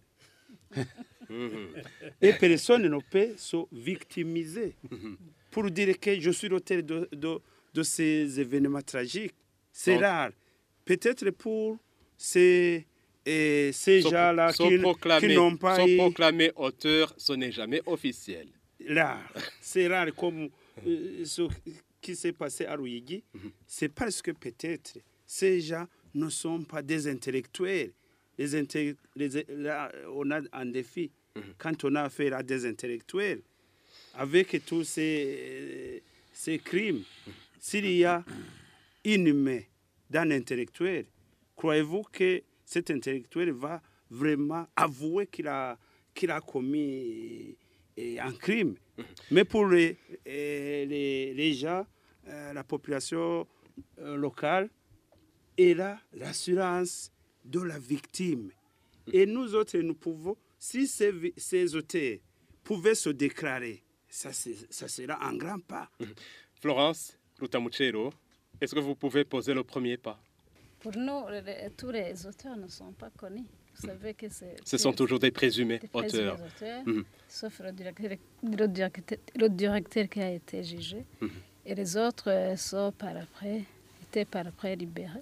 Mhm. Et personne ne peut se victimiser pour dire que je suis l'auteur de, de, de ces événements tragiques. C'est Donc- rare. Peut-être pour ces, et ces Se- gens-là se qui, qui proclamer- n'ont pas se eu proclamer auteur, ce n'est jamais officiel. rare. C'est rare comme euh, ce qui s'est passé à Ruigi. C'est parce que peut-être ces gens ne sont pas des intellectuels. Les inté- les- là, on a un défi quand on a affaire à des intellectuels. Avec tous ces, ces crimes, s'il y a une main d'un intellectuel, croyez-vous que cet intellectuel va vraiment avouer qu'il a, qu'il a commis eh, un crime? Mais pour les, eh, les, les gens, euh, la population euh, locale, est là l'assurance de la victime. Et nous autres, nous pouvons, si ces, vi- ces auteurs pouvaient se déclarer, ça, c'est- ça sera un grand pas. Florence Rutamuchero, est-ce que vous pouvez poser le premier pas? Pour nous, les- tous les auteurs ne sont pas connus. Vous savez que c'est... Ce sont toujours des présumés des présumés auteurs. auteurs, Mhm. sauf le directeur, le, directeur, le directeur qui a été jugé. Et les autres euh, sont par après, étaient par après libérés.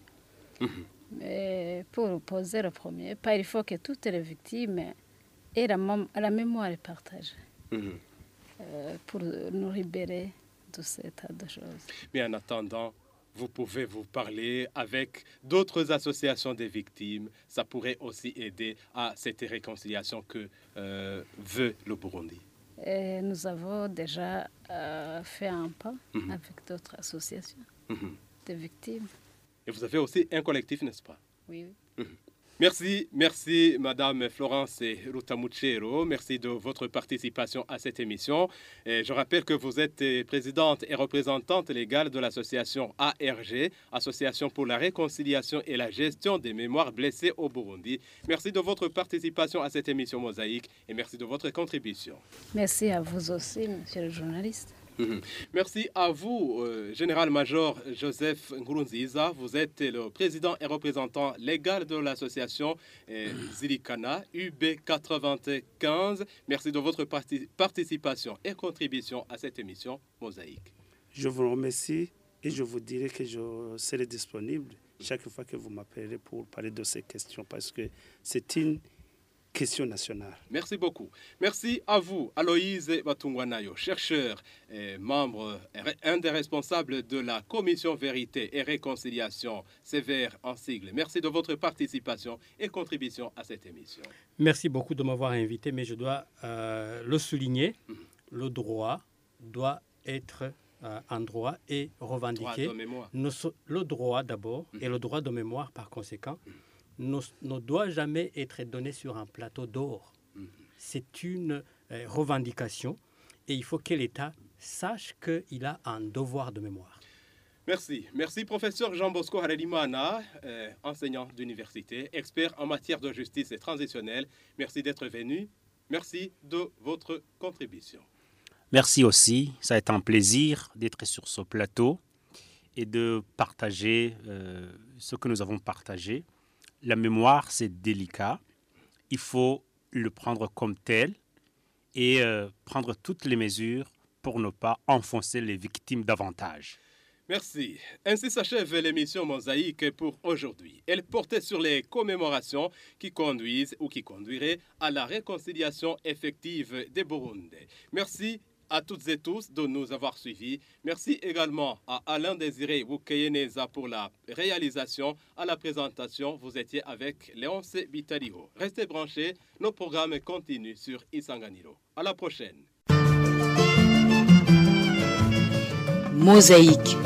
Mais pour poser le premier pas, il faut que toutes les victimes aient la, mom- la mémoire partagée Mhm. euh, pour nous libérer de cet état de choses. Mais en attendant, vous pouvez vous parler avec d'autres associations des victimes. Ça pourrait aussi aider à cette réconciliation que euh, veut le Burundi. Et nous avons déjà euh, fait un pas Mhm. avec d'autres associations Mhm. de victimes. Et vous avez aussi un collectif, n'est-ce pas? Oui, oui. Merci, merci Madame Florence Rutamuchero. Merci de votre participation à cette émission. Et je rappelle que vous êtes présidente et représentante légale de l'association A R G, Association pour la réconciliation et la gestion des mémoires blessées au Burundi. Merci de votre participation à cette émission Mosaïque et merci de votre contribution. Merci à vous aussi, monsieur le journaliste. Mmh. Merci à vous, euh, Général-Major Joseph Nkurunziza. Vous êtes le président et représentant légal de l'association euh, Zirikana U B quatre-vingt-quinze. Merci de votre parti- participation et contribution à cette émission Mosaïque. Je vous remercie et je vous dirai que je serai disponible chaque fois que vous m'appellerez pour parler de ces questions parce que c'est une question nationale. Merci beaucoup. Merci à vous, Aloïse Batungwanayo, chercheur et membre, un des responsables de la Commission Vérité et Réconciliation, sévère en sigle. Merci de votre participation et contribution à cette émission. Merci beaucoup de m'avoir invité, mais je dois euh, le souligner, mmh. le droit doit être euh, un droit et revendiqué. Droit de mémoire. Nos, le droit d'abord mmh. et le droit de mémoire par conséquent. Mmh. Ne, ne doit jamais être donné sur un plateau d'or. Mm-hmm. C'est une euh, revendication et il faut que l'État sache qu'il a un devoir de mémoire. Merci. Merci, professeur Jean-Bosco Harelimana, euh, enseignant d'université, expert en matière de justice et transitionnelle. Merci d'être venu. Merci de votre contribution. Merci aussi. Ça a été un plaisir d'être sur ce plateau et de partager euh, ce que nous avons partagé. La mémoire, c'est délicat. Il faut le prendre comme tel et euh, prendre toutes les mesures pour ne pas enfoncer les victimes davantage. Merci. Ainsi s'achève l'émission Mosaïque pour aujourd'hui. Elle portait sur les commémorations qui conduisent ou qui conduiraient à la réconciliation effective des Burundais. Merci à toutes et tous de nous avoir suivis. Merci également à Alain Désiré Wukeyeneza pour la réalisation. À la présentation, vous étiez avec Léonce Bitaliho. Restez branchés, nos programmes continuent sur Isanganiro. À la prochaine. Mosaïque.